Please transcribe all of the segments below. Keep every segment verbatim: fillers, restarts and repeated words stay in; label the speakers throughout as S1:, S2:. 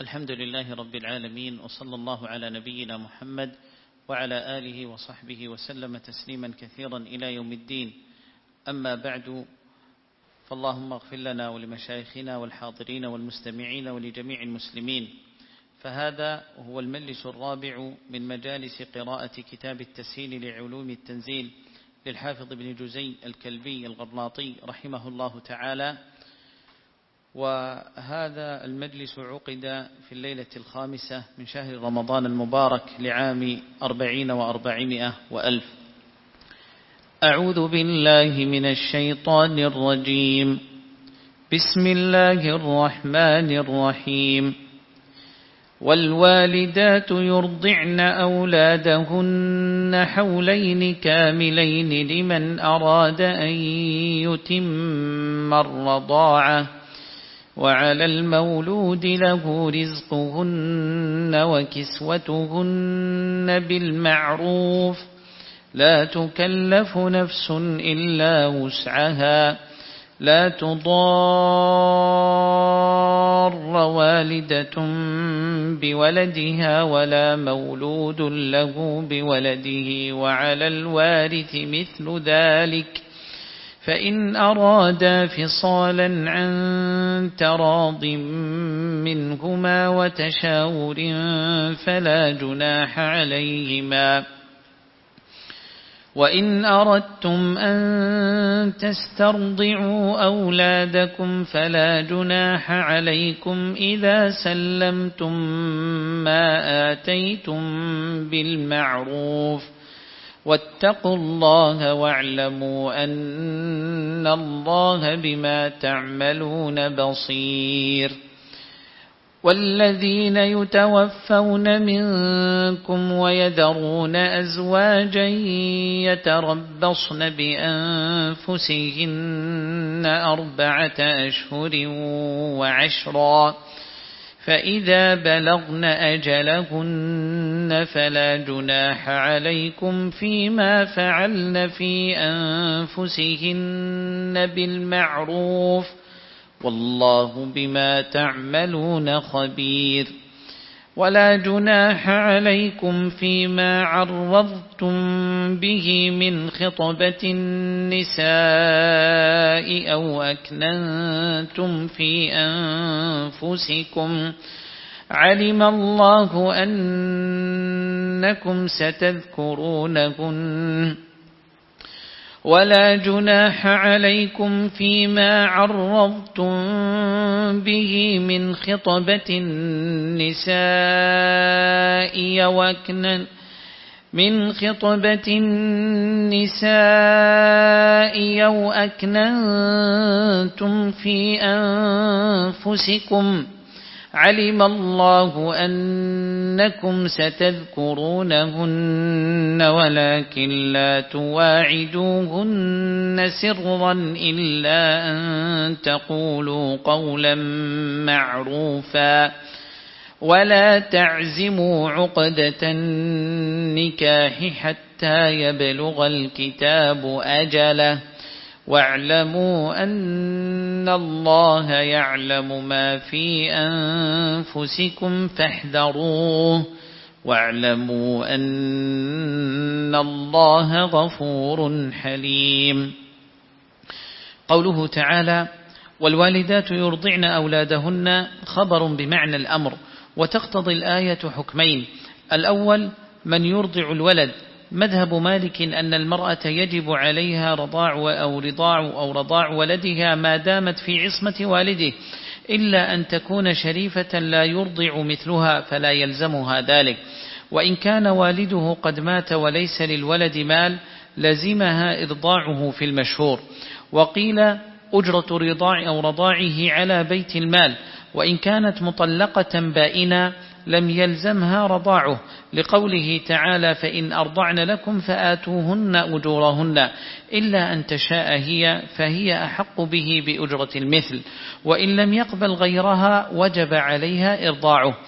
S1: الحمد لله رب العالمين، وصلى الله على نبينا محمد وعلى آله وصحبه وسلم تسليما كثيرا إلى يوم الدين. أما بعد، فاللهم اغفر لنا ولمشايخنا والحاضرين والمستمعين ولجميع المسلمين. فهذا هو المجلس الرابع من مجالس قراءة كتاب التسهيل لعلوم التنزيل للحافظ ابن جزي الكلبي الغرناطي رحمه الله تعالى. وهذا المجلس عقد في الليلة الخامسة من شهر رمضان المبارك لعام أربعين وأربعمائة وألف. أعوذ بالله من الشيطان الرجيم. بسم الله الرحمن الرحيم. والوالدات يرضعن أولادهن حولين كاملين لمن أراد أن يتم الرضاعة، وعلى المولود له رزقهن وكسوتهن بالمعروف، لا تكلف نفس إلا وسعها، لا تضار والدة بولدها ولا مولود له بولده، وعلى الوارث مثل ذلك، فإن أرادا فصالا عن تراض منهما وتشاور فلا جناح عليهما. وإن أردتم أن تسترضعوا أولادكم فلا جناح عليكم إذا سلمتم ما آتيتم بالمعروف، واتقوا الله واعلموا أن الله بما تعملون بصير. والذين يتوفون منكم ويذرون أزواجا يتربصن بأنفسهن أربعة أشهر وعشرا، فإذا بلغن أجلهن فلا جناح عليكم فيما فعلن في أنفسهن بالمعروف، والله بما تعملون خبير. ولا جناح عليكم فيما عرضتم به من خطبة النساء أو أكننتم في أنفسكم، علم الله أنكم ستذكرونهن. ولا جناح عليكم فيما عرضتم به من خطبة النساء وأكنن من خطبة النساء أو أكننتم في أنفسكم، علم الله أنكم ستذكرونهن ولكن لا تواعدوهن سرا إلا أن تقولوا قولا معروفا، ولا تعزموا عقدة النكاح حتى يبلغ الكتاب أجله، واعلموا أن الله يعلم ما في أنفسكم فاحذروه، واعلموا أن الله غفور حليم. قوله تعالى: والوالدات يرضعن أولادهن خبر بمعنى الأمر، وتقتضي الآية حكمين: الأول من يرضع الولد، مذهب مالك أن المرأة يجب عليها رضاع أو رضاع أو رضاع ولدها ما دامت في عصمة والده، إلا أن تكون شريفة لا يرضع مثلها فلا يلزمها ذلك، وإن كان والده قد مات وليس للولد مال لزمها إرضاعه في المشهور. وقيل أجرة رضاع أو رضاعه على بيت المال، وإن كانت مطلقة بائنة لم يلزمها رضاعه، لقوله تعالى: فإن أرضعن لكم فآتوهن أجورهن، إلا أن تشاء هي فهي أحق به بأجرة المثل، وإن لم يقبل غيرها وجب عليها إرضاعه.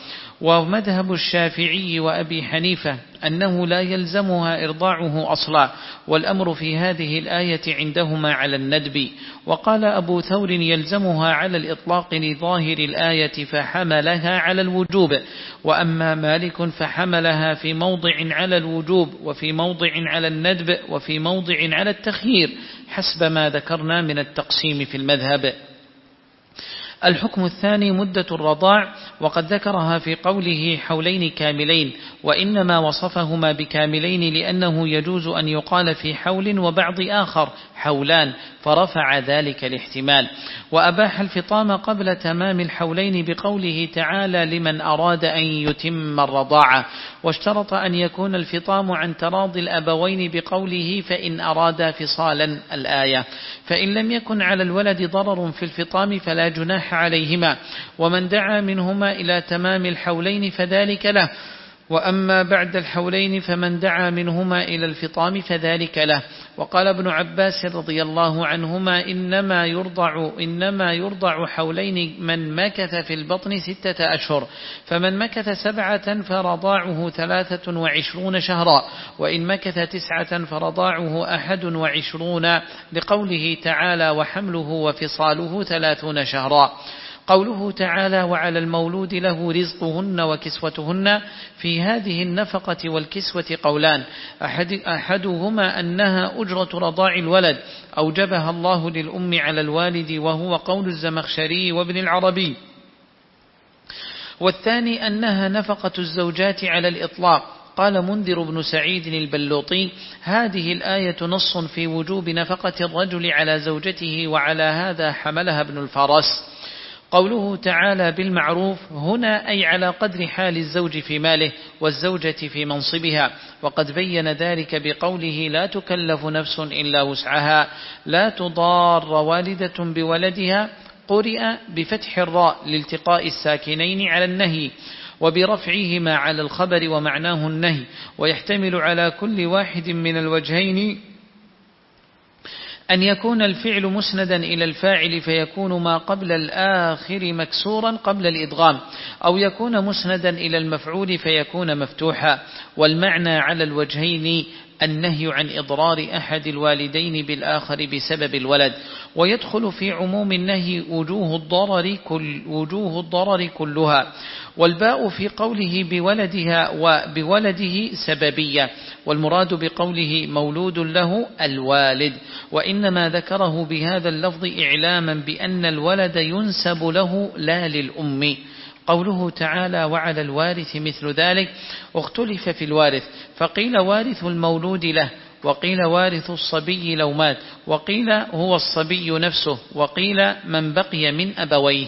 S1: ومذهب الشافعي وأبي حنيفة أنه لا يلزمها إرضاعه أصلا، والأمر في هذه الآية عندهما على الندب. وقال أبو ثور يلزمها على الإطلاق لظاهر الآية فحملها على الوجوب، وأما مالك فحملها في موضع على الوجوب وفي موضع على الندب وفي موضع على التخيير حسب ما ذكرنا من التقسيم في المذهب. الحكم الثاني مدة الرضاع، وقد ذكرها في قوله حولين كاملين، وإنما وصفهما بكاملين لأنه يجوز أن يقال في حول وبعض آخر حولان، فرفع ذلك الاحتمال. وأباح الفطام قبل تمام الحولين بقوله تعالى لمن أراد أن يتم الرضاعة، واشترط أن يكون الفطام عن تراضي الأبوين بقوله فإن أرادا فصالا الآية، فإن لم يكن على الولد ضرر في الفطام فلا جناح عليهما، ومن دعا منهما إلى تمام الحولين فذلك له، وأما بعد الحولين فمن دعا منهما إلى الفطام فذلك له. وقال ابن عباس رضي الله عنهما إنما يرضع, إنما يرضع حولين من مكث في البطن ستة أشهر، فمن مكث سبعة فرضاعه ثلاثة وعشرون شهرا، وإن مكث تسعة فرضاعه أحد وعشرون، لقوله تعالى وحمله وفصاله ثلاثون شهرا. قوله تعالى وعلى المولود له رزقهن وكسوتهن، في هذه النفقة والكسوة قولان، أحد أحدهما أنها أجرة رضاع الولد أوجبها الله للأم على الوالد، وهو قول الزمخشري وابن العربي، والثاني أنها نفقة الزوجات على الإطلاق. قال منذر بن سعيد البلوطي هذه الآية نص في وجوب نفقة الرجل على زوجته، وعلى هذا حملها ابن الفرس. قوله تعالى بالمعروف هنا أي على قدر حال الزوج في ماله والزوجة في منصبها، وقد بين ذلك بقوله لا تكلف نفس إلا وسعها، لا تضار والدة بولدها، قرئ بفتح الراء لالتقاء الساكنين على النهي، وبرفعهما على الخبر ومعناه النهي، ويحتمل على كل واحد من الوجهين أن يكون الفعل مسندا إلى الفاعل فيكون ما قبل الآخر مكسورا قبل الإدغام، أو يكون مسندا إلى المفعول فيكون مفتوحا. والمعنى على الوجهين النهي عن إضرار أحد الوالدين بالآخر بسبب الولد، ويدخل في عموم النهي وجوه الضرر, كل وجوه الضرر كلها. والباء في قوله بولدها وبولده سببية، والمراد بقوله مولود له الوالد، وإنما ذكره بهذا اللفظ إعلاما بأن الولد ينسب له لا للأم. قوله تعالى وعلى الوارث مثل ذلك، اختلف في الوارث، فقيل وارث المولود له، وقيل وارث الصبي لو مات، وقيل هو الصبي نفسه، وقيل من بقي من أبويه.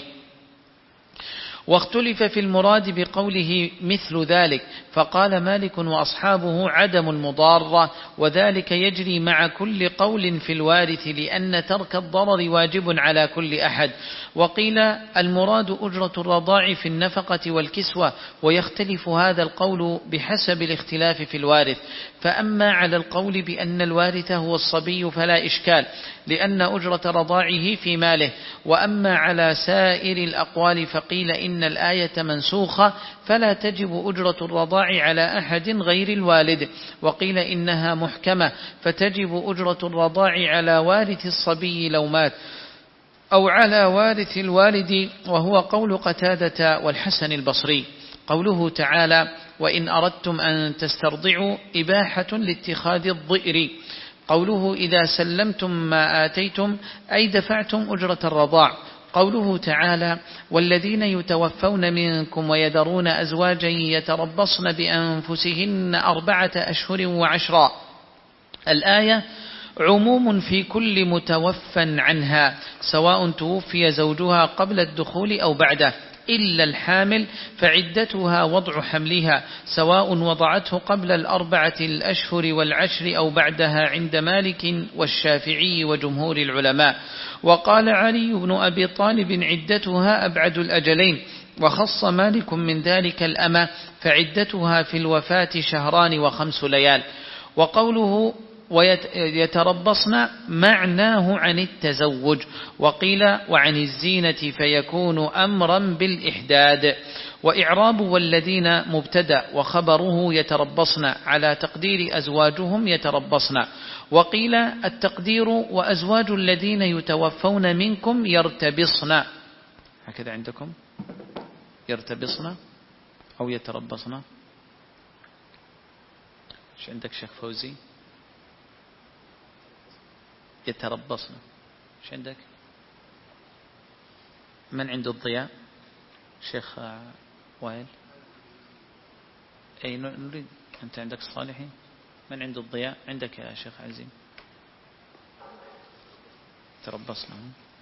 S1: واختلف في المراد بقوله مثل ذلك، فقال مالك وأصحابه عدم المضارة، وذلك يجري مع كل قول في الوارث لأن ترك الضرر واجب على كل أحد. وقيل المراد أجرة الرضاع في النفقة والكسوة، ويختلف هذا القول بحسب الاختلاف في الوارث. فأما على القول بأن الوارث هو الصبي فلا إشكال، لأن أجرة رضاعه في ماله. وأما على سائر الأقوال فقيل إن الآية منسوخة فلا تجب أجرة الرضاع على أحد غير الوالد، وقيل إنها محكمة فتجب أجرة الرضاع على وارث الصبي لو مات، أو على وارث الوالد، وهو قول قتادة والحسن البصري. قوله تعالى وإن أردتم أن تسترضعوا إباحة لاتخاذ الضئر. قوله إذا سلمتم ما آتيتم أي دفعتم أجرة الرضاع. قوله تعالى والذين يتوفون منكم ويذرون أزواجا يتربصن بأنفسهن أربعة أشهر وعشرا. الآية عموم في كل متوفى عنها سواء توفي زوجها قبل الدخول أو بعده، إلا الحامل فعدتها وضع حملها سواء وضعته قبل الأربعة الأشهر والعشر أو بعدها عند مالك والشافعي وجمهور العلماء. وقال علي بن أبي طالب عدتها أبعد الأجلين، وخص مالك من ذلك الأمة فعدتها في الوفاة شهران وخمس ليال. وقوله ويتربصن معناه عن التزوج، وقيل وعن الزينة فيكون أمرا بالإحداد. وإعراب والذين مبتدأ وخبره يتربصن على تقدير أزواجهم يتربصن. وقيل التقدير وأزواج الذين يتوفون منكم يرتبصن. هكذا عندكم يرتبصن أو يتربصن؟ ايش عندك شيخ فوزي؟ يتربصن. ايش عندك؟ من عنده الضياء؟ شيخ وائل. اي نريد. انت عندك الصالحين. من عنده الضياء؟ عندك يا شيخ عزيم. تربصنا.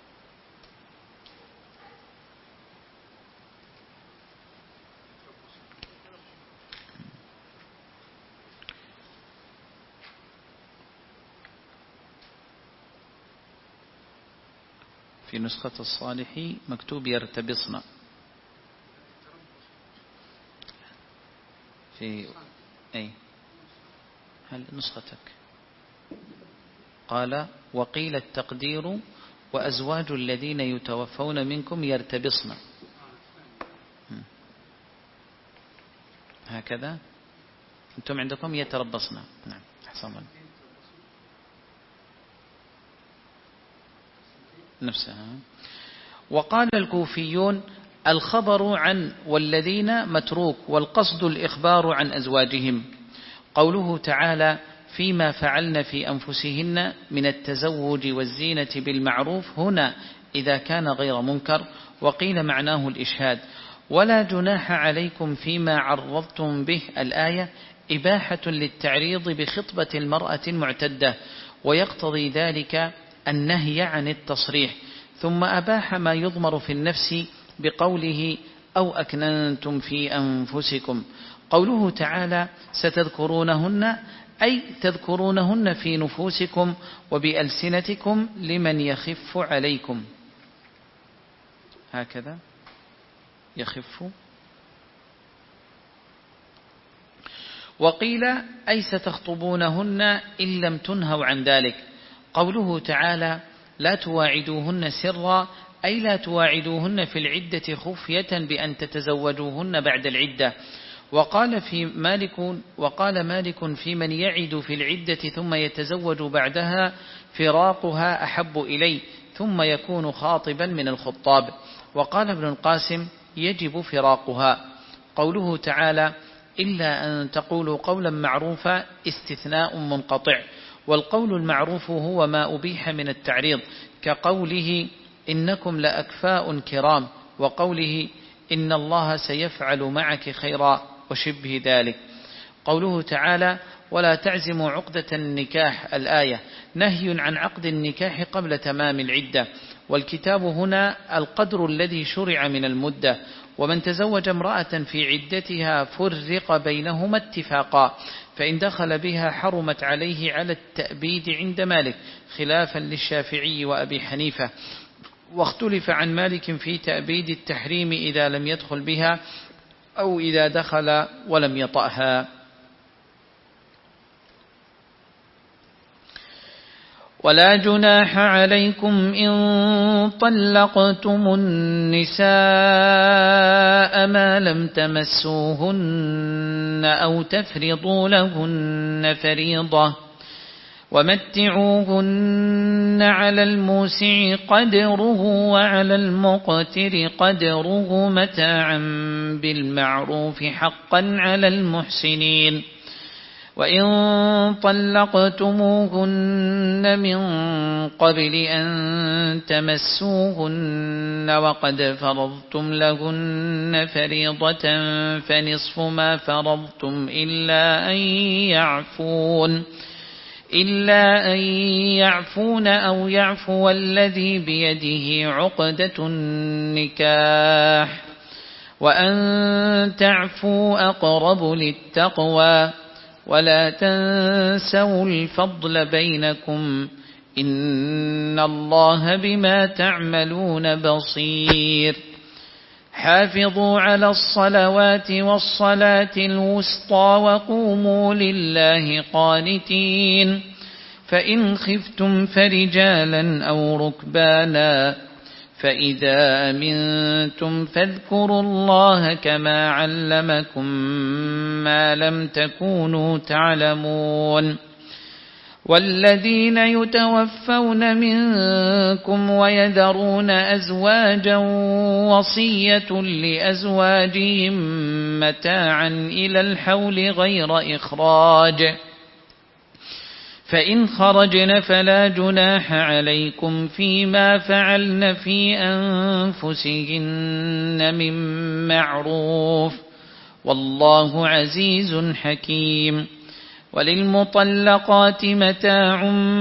S1: في نسخة الصالحي مكتوب يرتبصن. في أي هل نسختك؟ قال وقيل التقدير وأزواج الذين يتوفون منكم يرتبصن. هكذا أنتم عندكم يتربصن. نعم أحسن. نفسها. وقال الكوفيون الخبر عن والذين متروك والقصد الإخبار عن أزواجهم. قوله تعالى فيما فعلن في أنفسهن من التزوج والزينة بالمعروف هنا إذا كان غير منكر. وقيل معناه الإشهاد. ولا جناح عليكم فيما عرضتم به الآية إباحة للتعريض بخطبة المرأة المعتدة ويقتضي ذلك النهي عن التصريح. ثم أباح ما يضمر في النفس بقوله أو أكننتم في أنفسكم. قوله تعالى ستذكرونهن أي تذكرونهن في نفوسكم وبألسنتكم لمن يخف عليكم. هكذا يخف. وقيل أي ستخطبونهن إن لم تنهوا عن ذلك. قوله تعالى لا تواعدوهن سرا أي لا تواعدوهن في العدة خفية بأن تتزوجوهن بعد العدة. وقال في مالك وقال مالك في من يعد في العدة ثم يتزوج بعدها فراقها أحب إليه ثم يكون خاطبا من الخطاب. وقال ابن القاسم يجب فراقها. قوله تعالى إلا أن تقولوا قولا معروفا استثناء منقطع. والقول المعروف هو ما أبيح من التعريض كقوله إنكم لأكفاء كرام وقوله إن الله سيفعل معك خيرا وشبه ذلك. قوله تعالى ولا تعزموا عقدة النكاح الآية نهي عن عقد النكاح قبل تمام العدة. والكتاب هنا القدر الذي شرع من المدة. ومن تزوج امرأة في عدتها فرق بينهما اتفاقا فإن دخل بها حرمت عليه على التأبيد عند مالك خلافا للشافعي وأبي حنيفة. واختلف عن مالك في تأبيد التحريم إذا لم يدخل بها أو إذا دخل ولم يطأها. ولا جناح عليكم إن طلقتم النساء ما لم تمسوهن أو تفرضوا لهن فريضة ومتعوهن على الموسع قدره وعلى المقتر قدره متاعا بالمعروف حقا على المحسنين. وإن طلقتموهن من قبل أن تمسوهن وقد فرضتم لهن فريضة فنصف ما فرضتم إلا أن يعفون إلا أن يعفون أو يعفو الذي بيده عقدة النكاح وأن تعفوا أقرب للتقوى ولا تنسوا الفضل بينكم إن الله بما تعملون بصير. حافظوا على الصلوات والصلاة الوسطى وقوموا لله قانتين. فإن خفتم فرجالا أو ركبانا فإذا أمنتم فاذكروا الله كما علمكم ما لم تكونوا تعلمون والذين يتوفون منكم ويذرون أزواجا وصية لأزواجهم متاعا إلى الحول غير إخراج فإن خرجن فلا جناح عليكم فيما فعلن في أنفسهن من معروف والله عزيز حكيم وللمطلقات متاع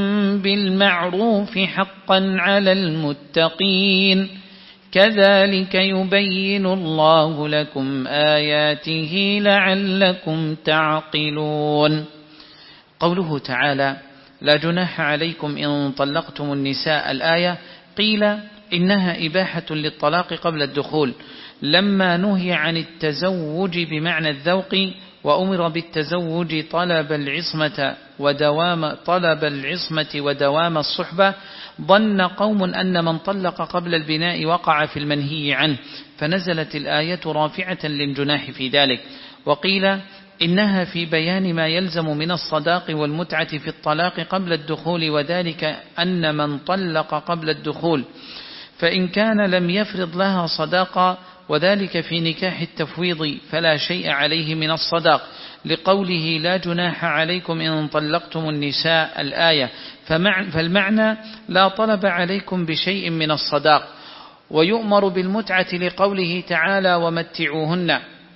S1: بالمعروف حقا على المتقين كذلك يبين الله لكم آياته لعلكم تعقلون. قوله تعالى لا جناح عليكم إن طلقتم النساء الآية قيل إنها إباحة للطلاق قبل الدخول لما نهي عن التزوج بمعنى الذوق وأمر بالتزوج طلب العصمة ودوام طلب العصمة ودوام الصحبة ظن قوم أن من طلق قبل البناء وقع في المنهي عنه فنزلت الآية رافعة للجناح في ذلك. وقيل إنها في بيان ما يلزم من الصداق والمتعة في الطلاق قبل الدخول وذلك أن من طلق قبل الدخول فإن كان لم يفرض لها صداقا وذلك في نكاح التفويض فلا شيء عليه من الصداق لقوله لا جناح عليكم إن طلقتم النساء الآية فالمعنى لا طلب عليكم بشيء من الصداق. ويؤمر بالمتعة لقوله تعالى ومتعوهن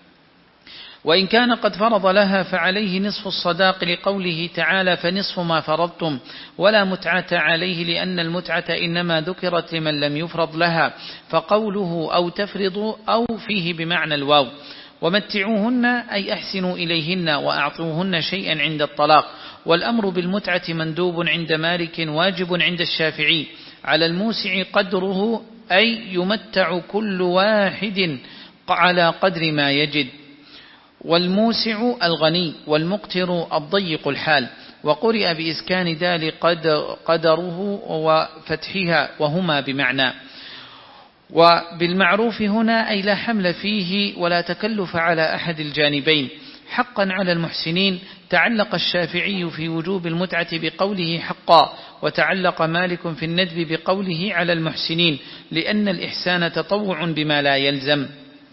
S1: وإن كان قد فرض لها فعليه نصف الصداق لقوله تعالى فنصف ما فرضتم ولا متعة عليه لأن المتعة إنما ذكرت لمن لم يفرض لها فقوله أو تفرضوا أو فيه بمعنى الواو. ومتعوهن أي أحسنوا إليهن وأعطوهن شيئا عند الطلاق والأمر بالمتعة مندوب عند مالك واجب عند الشافعي على الموسع قدره أي يمتع كل واحد على قدر ما يجد والموسع الغني والمقتر الضيق الحال وقرئ بإسكان دال قدره وفتحها وهما بمعنى. وبالمعروف هنا أي لا حمل فيه ولا تكلف على أحد الجانبين حقا على المحسنين تعلق الشافعي في وجوب المتعة بقوله حقا وتعلق مالك في الندب بقوله على المحسنين لأن الإحسان تطوع بما لا يلزم.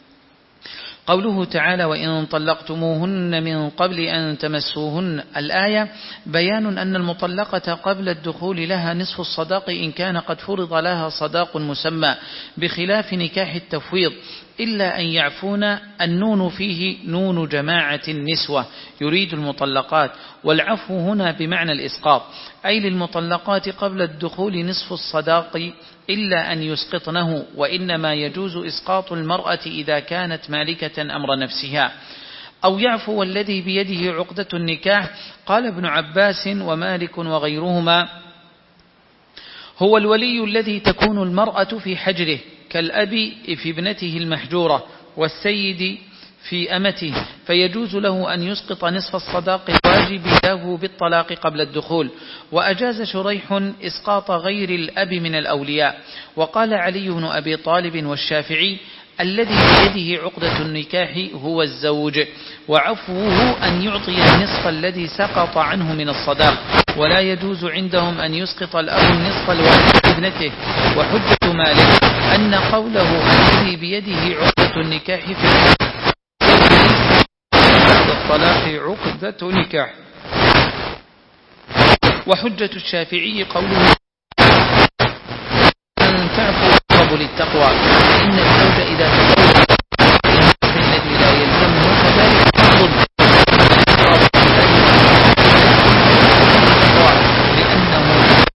S1: قوله تعالى وإن طلقتموهن من قبل أن تمسوهن الآية بيان أن المطلقة قبل الدخول لها نصف الصداق إن كان قد فرض لها صداق مسمى بخلاف نكاح التفويض إلا أن يعفون النون فيه نون جماعة النسوة يريد المطلقات والعفو هنا بمعنى الإسقاط أي للمطلقات قبل الدخول نصف الصداق إلا أن يسقطنه وإنما يجوز إسقاط المرأة إذا كانت مالكة أمر نفسها أو يعفو والذي بيده عقدة النكاح. قال ابن عباس ومالك وغيرهما هو الولي الذي تكون المرأة في حجره كالأب في ابنته المحجورة والسيد في أمته فيجوز له أن يسقط نصف الصداق الواجب له بالطلاق قبل الدخول. وأجاز شريح إسقاط غير الأب من الأولياء. وقال علي بن أبي طالب والشافعي الذي بيده عقدة النكاح هو الزوج وعفوه أن يعطي النصف الذي سقط عنه من الصداق ولا يجوز عندهم أن يسقط الأب النصف الواجب ابنته. وحجة مالك أن قوله الذي بيده عقدة النكاح في الطلاق عقدة نكاح. وحجة الشافعي قوله أن تعفو أقرب للتقوى فإن الزوج إذا تزوج الذي لا يلزمه كذلك فرض لأنه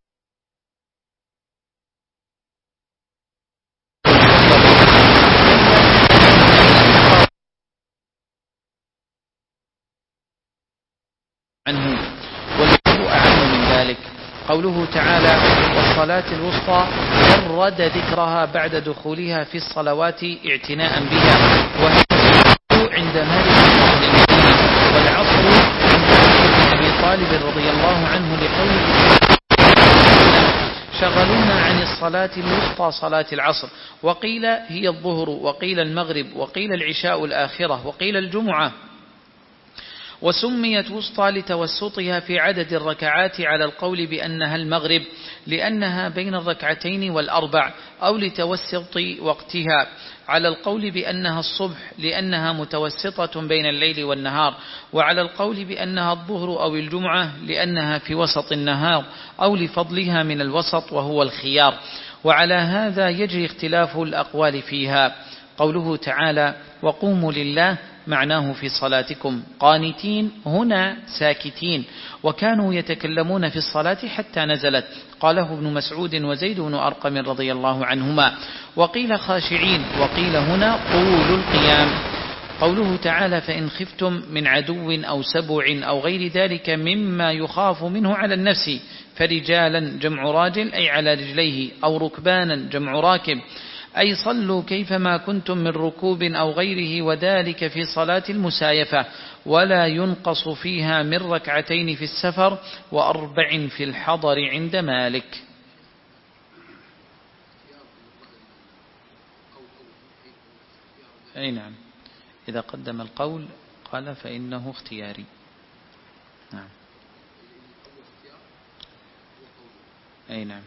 S1: عنه والوضوء أعم من ذلك. قوله تعالى والصلاة الوسطى جرد ذكرها بعد دخولها في الصلوات اعتناء بها وهي عند مالك والعصر عند أبي طالب رضي الله عنه لقوله شغلونا عن الصلاة الوسطى صلاة العصر، وقيل هي الظهر، وقيل المغرب، وقيل العشاء الآخرة، وقيل الجمعة. وسميت وسطى لتوسطها في عدد الركعات على القول بأنها المغرب لأنها بين الركعتين والأربع، أو لتوسط وقتها على القول بأنها الصبح لأنها متوسطة بين الليل والنهار، وعلى القول بأنها الظهر أو الجمعة لأنها في وسط النهار، أو لفضلها من الوسط وهو الخيار. وعلى هذا يجري اختلاف الأقوال فيها. قوله تعالى وقوموا لله معناه في صلاتكم، قانتين هنا ساكتين، وكانوا يتكلمون في الصلاة حتى نزلت، قاله ابن مسعود وزيد بن أرقم رضي الله عنهما. وقيل خاشعين، وقيل هنا طول القيام. قوله تعالى فإن خفتم من عدو أو سبع أو غير ذلك مما يخاف منه على النفس فرجالا جمع راجل أي على رجليه، أو ركبانا جمع راكب، أي صلوا كيفما كنتم من ركوب أو غيره، وذلك في صلاة المسايفة، ولا ينقص فيها من ركعتين في السفر وأربع في الحضر عند مالك. أي نعم، إذا قدم القول قال فإنه اختياري. نعم. أي نعم،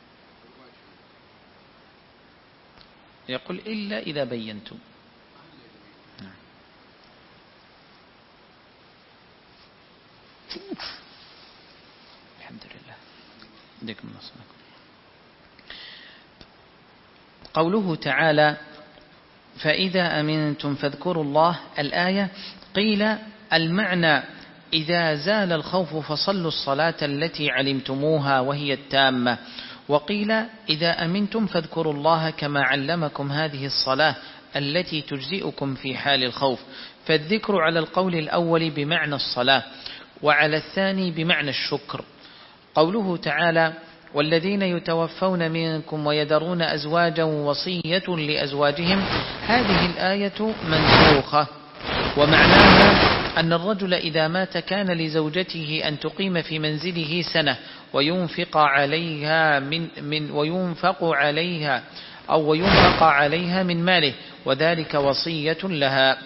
S1: يقول إلا إذا بينتم. نعم. الحمد لله. ديكم نصنكم. قوله تعالى فإذا أمنتم فاذكروا الله، الآية قيل المعنى إذا زال الخوف فصلوا الصلاة التي علمتموها وهي التامة، وقيل إذا أمنتم فاذكروا الله كما علمكم هذه الصلاة التي تجزئكم في حال الخوف. فالذكر على القول الأول بمعنى الصلاة، وعلى الثاني بمعنى الشكر. قوله تعالى والذين يتوفون منكم ويذرون أزواجا وصية لأزواجهم، هذه الآية منسوخة، ومعناها أن الرجل إذا مات كان لزوجته أن تقيم في منزله سنة وينفق عليها من, من وينفق عليها أو وينفق عليها من ماله، وذلك وصية لها.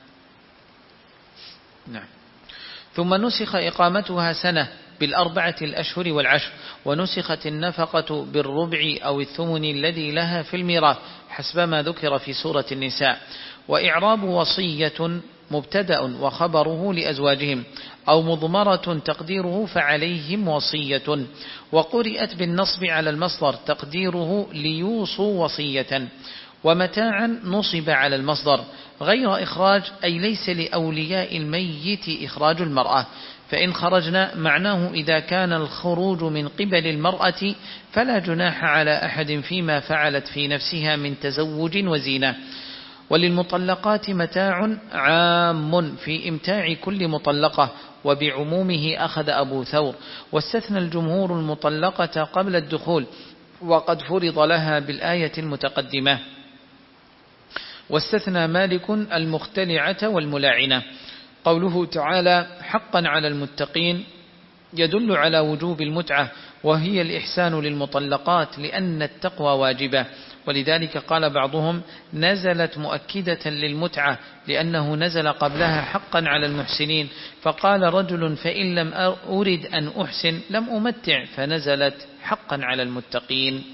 S1: نعم. ثم نسخ إقامتها سنة بالأربعة الأشهر والعشر، ونسخت النفقة بالربع أو الثمن الذي لها في الميراث حسب ما ذكر في سورة النساء. وإعراب وصية مبتدأ وخبره لأزواجهم، أو مضمرة تقديره فعليهم وصية، وقرئت بالنصب على المصدر تقديره ليوصوا وصية. ومتاعا نصب على المصدر غير إخراج، أي ليس لأولياء الميت إخراج المرأة، فإن خرجنا معناه إذا كان الخروج من قبل المرأة فلا جناح على أحد فيما فعلت في نفسها من تزوج وزينة. وللمطلقات متاع عام في إمتاع كل مطلقة، وبعمومه أخذ أبو ثور، واستثنى الجمهور المطلقة قبل الدخول وقد فرض لها بالآية المتقدمة، واستثنى مالك المختلعة والملاعنة. قوله تعالى حقا على المتقين يدل على وجوب المتعة، وهي الإحسان للمطلقات لأن التقوى واجبة، ولذلك قال بعضهم نزلت مؤكدة للمتعة لأنه نزل قبلها حقا على المحسنين، فقال رجل فإن لم أرد أن أحسن لم أمتع، فنزلت حقا على المتقين.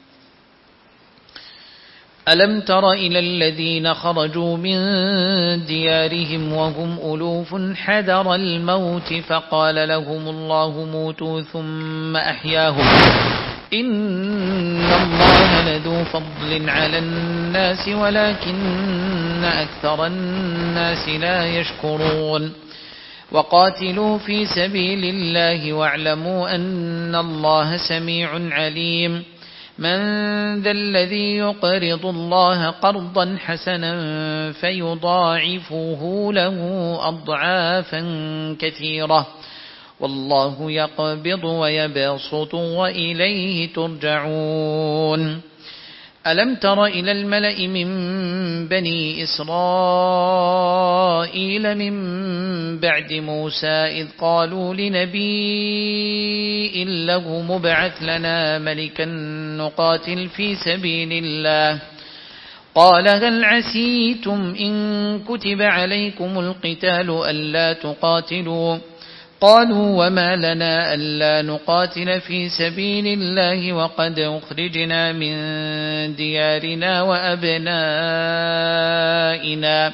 S1: ألم تر إلى الذين خرجوا من ديارهم وهم ألوف حذر الموت فقال لهم الله موتوا ثم أحياهم إن الله لذو فضل على الناس ولكن أكثر الناس لا يشكرون. وقاتلوا في سبيل الله واعلموا أن الله سميع عليم. من ذا الذي يقرض الله قرضا حسنا فيضاعفه له أضعافا كثيرة والله يقبض ويبسط وإليه ترجعون. ألم تر إلى الملأ من بني إسرائيل من بعد موسى إذ قالوا لنبي له مبعث لنا ملكا
S2: نقاتل في سبيل الله. قال هل عسيتم إن كتب عليكم القتال ألا تقاتلوا؟ قالوا وما لنا ألا نقاتل في سبيل الله وقد أخرجنا من ديارنا وأبنائنا.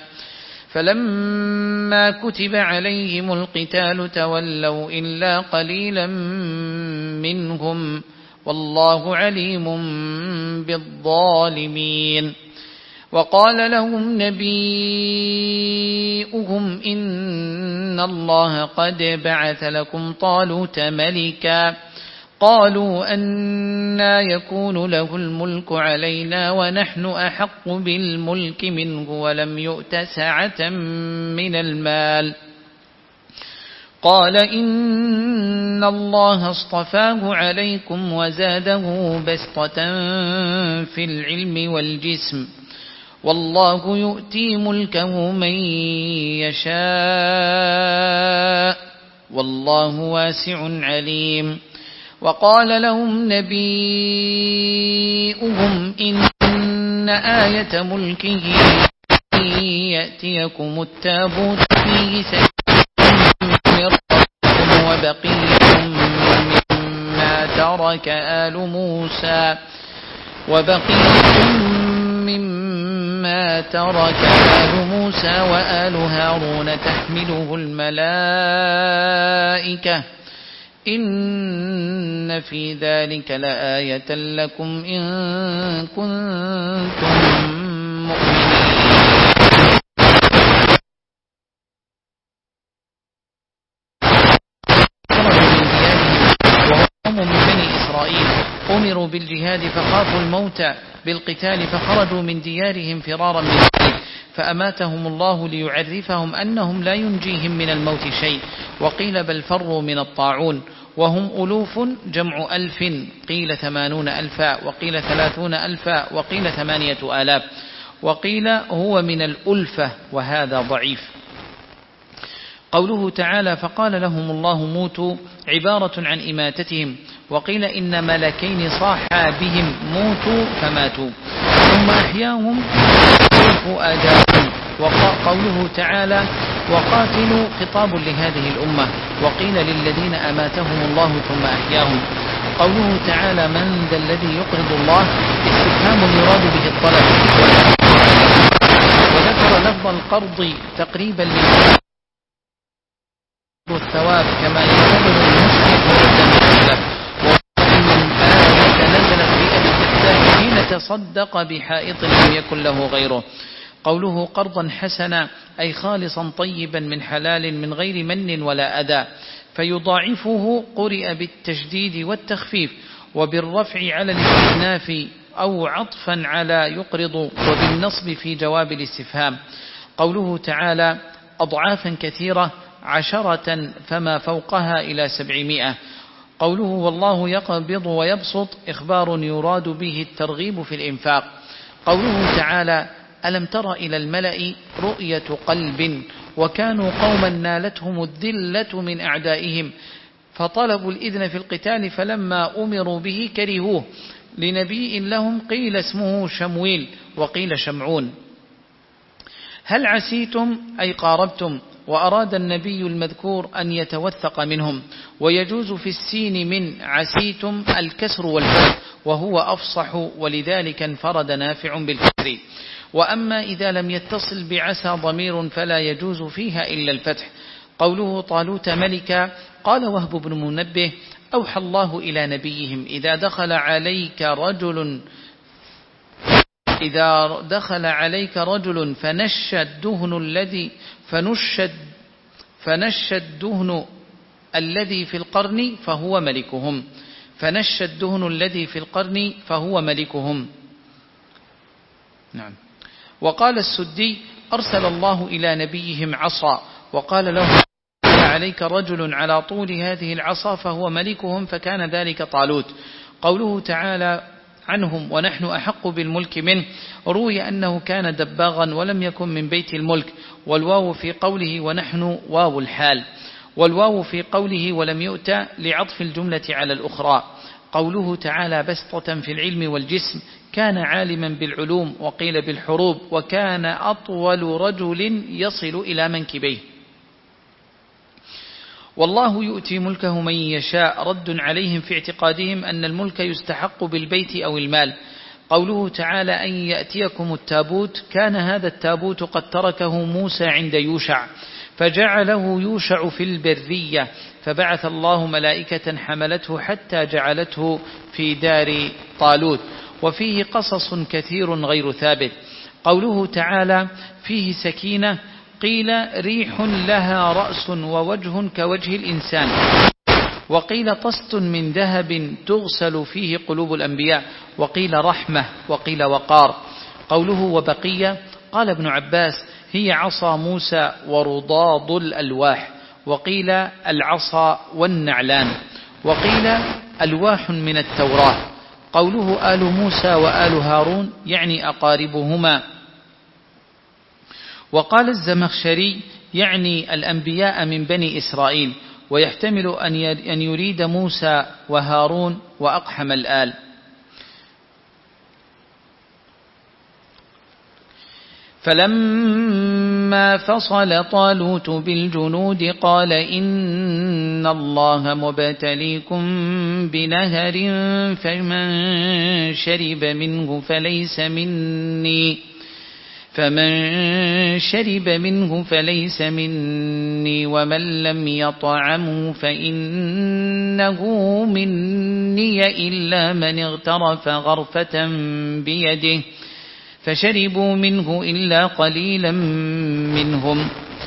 S2: فلما كتب عليهم القتال تولوا إلا قليلا منهم والله عليم بالظالمين. وقال لهم نبيؤهم إن الله قد بعث لكم طالوت ملكا. قالوا أنى يكون له الملك علينا ونحن أحق بالملك منه ولم يؤت سعة من المال. قال إن الله اصطفاه عليكم وزاده بسطة في العلم والجسم والله يؤتي ملكه من يشاء والله واسع عليم. وقال لهم نبيؤهم إن آية ملكه يأتيكم التابوت فيه سكينة من ربكم وبقية مما ترك آل موسى وبقية مما ترك آل موسى وآل هارون تحمله الملائكة إن في ذلك لآية لكم إن كنتم مؤمنين. وهم من بني إسرائيل أمروا بالجهاد فخافوا الموت بالقتال فخرجوا من ديارهم فرارا من ذلك فأماتهم الله ليعرفهم أنهم لا ينجيهم من الموت شيء. وقيل بل فروا من الطاعون وهم ألوف جمع ألف قيل ثمانون ألفا وقيل ثلاثون ألفا وقيل ثمانية آلاف وقيل هو من الألفة وهذا ضعيف. قوله تعالى فقال لهم الله موتوا عبارة عن إماتتهم. وقيل إن ملكين صاحا بهم موتوا فماتوا ثم أحياهم أداهم. وقوله تعالى وقاتلوا خطاب لهذه الأمة. وقيل للذين أماتهم الله ثم أحياهم. قوله تعالى من ذا الذي يقرض الله استفهام يراد به الطلب. وذكر لفظ القرض تقريبا للثواب والثواب كما يقول المسلم وإن آية نزلت بأبي الدرداء حين تصدق بحائط لم يكن له غيره. قوله قرضا حسنا أي خالصا طيبا من حلال من غير من ولا أذى. فيضاعفه قرئ بالتشديد والتخفيف وبالرفع على الاستئناف أو عطفا على يقرض وبالنصب في جواب الاستفهام. قوله تعالى أضعافا كثيرة عشرة فما فوقها إلى سبعمائة. قوله والله يقبض ويبسط إخبار يراد به الترغيب في الإنفاق. قوله تعالى ألم تر إلى الملأ رؤية قلب وكانوا قوما نالتهم الذلة من أعدائهم فطلبوا الإذن في القتال فلما أمروا به كرهوه لنبي لهم قيل اسمه شمويل وقيل شمعون. هل عسيتم أي قاربتم. وأراد النبي المذكور أن يتوثق منهم. ويجوز في السين من عسيتم الكسر والفتح وهو أفصح ولذلك انفرد نافع بالكسر. وأما إذا لم يتصل بعسى ضمير فلا يجوز فيها إلا الفتح. قوله طالوت ملكا قال وهب بن منبه أوحى الله إلى نبيهم إذا دخل عليك رجل إذا دخل عليك رجل فنش الدهن الذي فنشد فنش الدهن الذي في القرن فهو ملكهم فنش الدهن الذي في القرن فهو ملكهم. نعم. وقال السدي أرسل الله إلى نبيهم عصا وقال له عليك رجل على طول هذه العصا فهو ملكهم فكان ذلك طالوت. قوله تعالى عنهم ونحن أحق بالملك منه روي أنه كان دباغا ولم يكن من بيت الملك. والواو في قوله ونحن واو الحال والواو في قوله ولم يؤتى لعطف الجملة على الأخرى. قوله تعالى بسطة في العلم والجسم، كان عالما بالعلوم وقيل بالحروب، وكان أطول رجل يصل إلى منكبيه. والله يؤتي ملكه من يشاء، رد عليهم في اعتقادهم أن الملك يستحق بالبيت أو المال. قوله تعالى أن يأتيكم التابوت، كان هذا التابوت قد تركه موسى عند يوشع، فجعله يوشع في البرية، فبعث الله ملائكة حملته حتى جعلته في دار طالوت. وفيه قصص كثير غير ثابت. قوله تعالى فيه سكينة، قيل ريح لها رأس ووجه كوجه الإنسان، وقيل طست من ذهب تغسل فيه قلوب الأنبياء، وقيل رحمة، وقيل وقار. قوله وبقية، قال ابن عباس هي عصا موسى ورضاض الألواح، وقيل العصا والنعلان، وقيل ألواح من التوراة. قوله آل موسى وآل هارون يعني أقاربهما. وقال الزمخشري يعني الأنبياء من بني إسرائيل، ويحتمل أن يريد موسى وهارون وأقحم الآل. فلما فصل طالوت بالجنود قال إن الله مبتليكم بنهر فمن شرب منه فليس مني فمن شرب منه فليس مني ومن لم يطعمه فإنه مني إلا من اغترف غرفة بيده، فشربوا منه إلا قليلا منهم.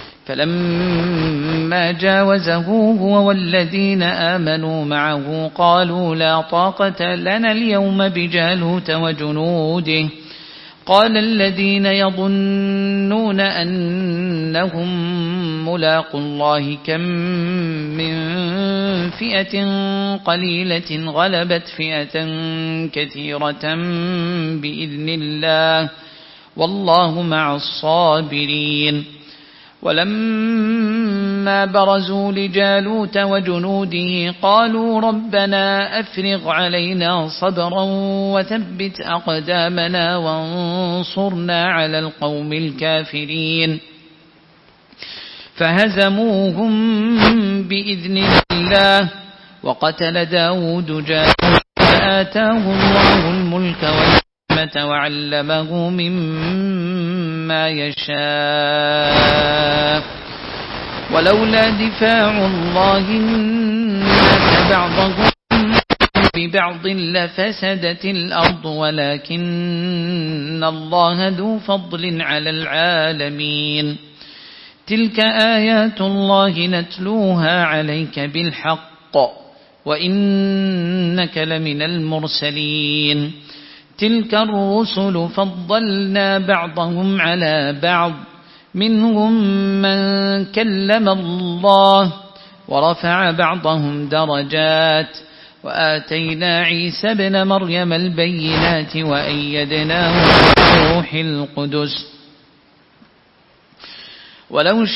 S2: فلما جاوزه هو والذين آمنوا معه قالوا لا طاقة لنا اليوم بجالوت وجنوده. قال الذين يظنون أنهم ملاقوا الله كم من فئة قليلة غلبت فئة كثيرة بإذن الله والله مع الصابرين. ولما برزوا لجالوت وجنوده قالوا ربنا أفرغ علينا صبرا وثبت أقدامنا وانصرنا على القوم الكافرين. فهزموهم بإذن الله. وقتل داود جالوت فآتاه الله الملك والحكمة وعلمه مما يشاء. ولولا دفاع الله الناس بعضهم ببعض لفسدت الأرض ولكن الله ذو فضل على العالمين. تلك آيات الله نتلوها عليك بالحق وإنك لمن المرسلين. تلك الرسل فضلنا بعضهم على بعض منهم من كلم الله ورفع بعضهم درجات وآتينا عيسى ابن مريم البينات وأيدناه بروح القدس. ولو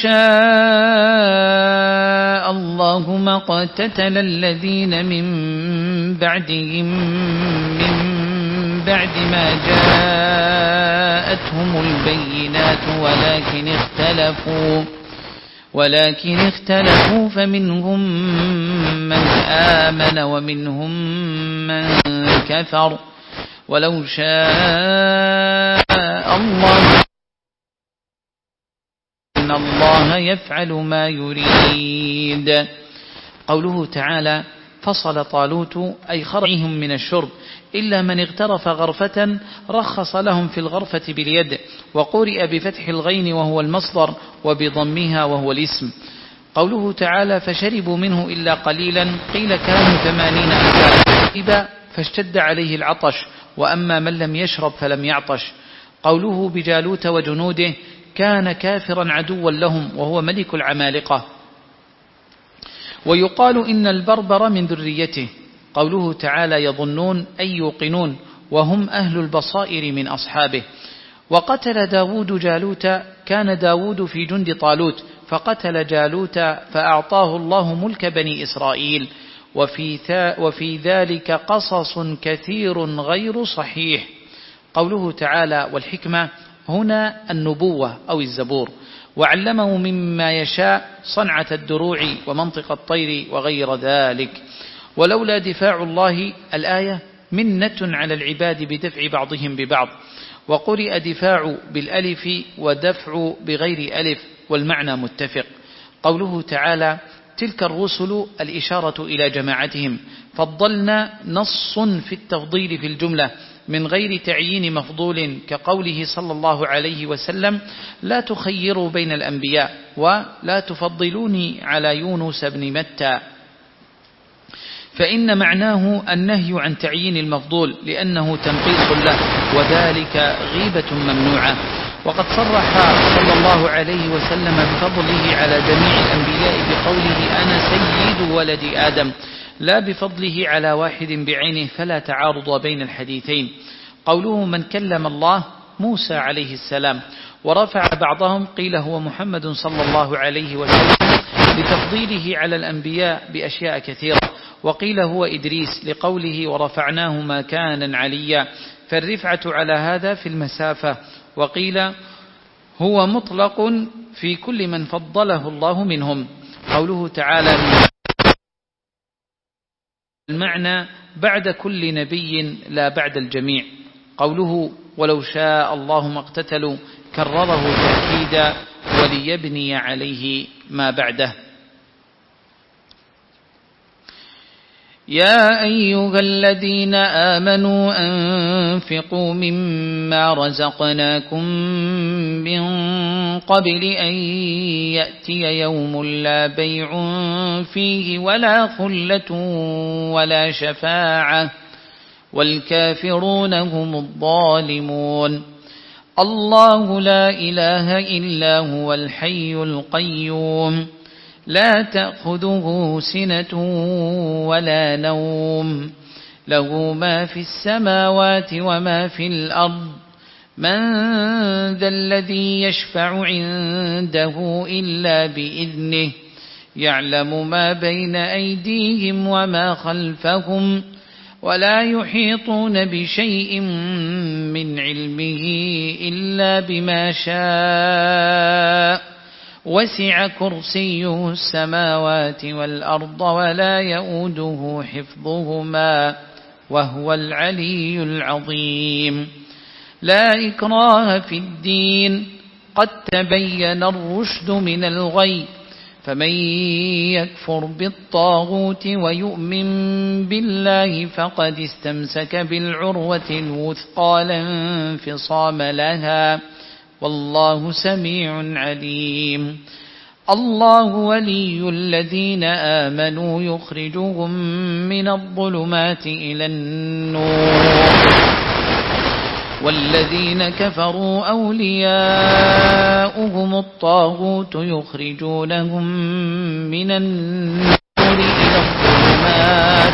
S2: شاء الله ما اقتتل الذين من بعدهم من بعد ما جاءتهم البينات ولكن اختلفوا ولكن اختلفوا فمنهم من آمن ومنهم من كفر. ولو شاء الله إن الله يفعل ما يريد. قوله تعالى فصل طالوت أي خرجهم من الشرب إلا من اغترف غرفة رخص لهم في الغرفة باليد، وقرئ بفتح الغين وهو المصدر وبضمها وهو الاسم. قوله تعالى فشربوا منه إلا قليلا قيل كانوا ثمانين ألفا فاشتد عليه العطش، وأما من لم يشرب فلم يعطش. قوله بجالوت وجنوده كان كافرا عدوا لهم وهو ملك العمالقة. ويقال إن البربر من ذريته. قوله تعالى يظنون أي يوقنون وهم أهل البصائر من أصحابه. وقتل داود جالوت كان داود في جند طالوت فقتل جالوت فأعطاه الله ملك بني إسرائيل. وفي, وفي ذلك قصص كثير غير صحيح. قوله تعالى والحكمة هنا النبوة أو الزبور، وعلمه مما يشاء صنعة الدروع ومنطق الطير وغير ذلك. ولولا دفاع الله الآية منة على العباد بدفع بعضهم ببعض، وقرئ دفاع بالألف ودفع بغير ألف والمعنى متفق. قوله تعالى تلك الرسل الإشارة إلى جماعتهم، فضلنا نص في التفضيل في الجملة من غير تعيين مفضول، كقوله صلى الله عليه وسلم لا تخيروا بين الأنبياء ولا تفضلوني على يونس بن متى، فإن معناه النهي عن تعيين المفضول لأنه تنقيص له، وذلك غيبة ممنوعة. وقد صرح صلى الله عليه وسلم بفضله على جميع الأنبياء بقوله أنا سيد ولد آدم، لا بفضله على واحد بعينه، فلا تعارض بين الحديثين. قوله من كلم الله موسى عليه السلام، ورفع بعضهم قيل هو محمد صلى الله عليه وسلم لتفضيله على الأنبياء بأشياء كثيرة، وقيل هو إدريس لقوله ورفعناه مكانا عليا، فالرفعة على هذا في المسافة. وقيل هو مطلق في كل من فضله الله منهم. قوله تعالى المعنى بعد كل نبي لا بعد الجميع. قوله ولو شاء الله ما اقتتلوا كرره تأكيدا وليبني عليه ما بعده. يا أيها الذين آمنوا أنفقوا مما رزقناكم من قبل أن يأتي يوم لا بيع فيه ولا خلة ولا شفاعة والكافرون هم الظالمون. الله لا إله إلا هو الحي القيوم لا تأخذه سنة ولا نوم، له ما في السماوات وما في الأرض، من ذا الذي يشفع عنده إلا بإذنه، يعلم ما بين أيديهم وما خلفهم، ولا يحيطون بشيء من علمه إلا بما شاء، وسع كرسيه السماوات والأرض ولا يؤوده حفظهما وهو العلي العظيم. لا إكراه في الدين قد تبين الرشد من الغي، فمن يكفر بالطاغوت ويؤمن بالله فقد استمسك بالعروة الوثقى لا انفصام لها، والله سميع عليم. الله ولي الذين آمنوا يخرجهم من الظلمات إلى النور، والذين كفروا أولياؤهم الطاغوت يخرجونهم من النور إلى الظلمات،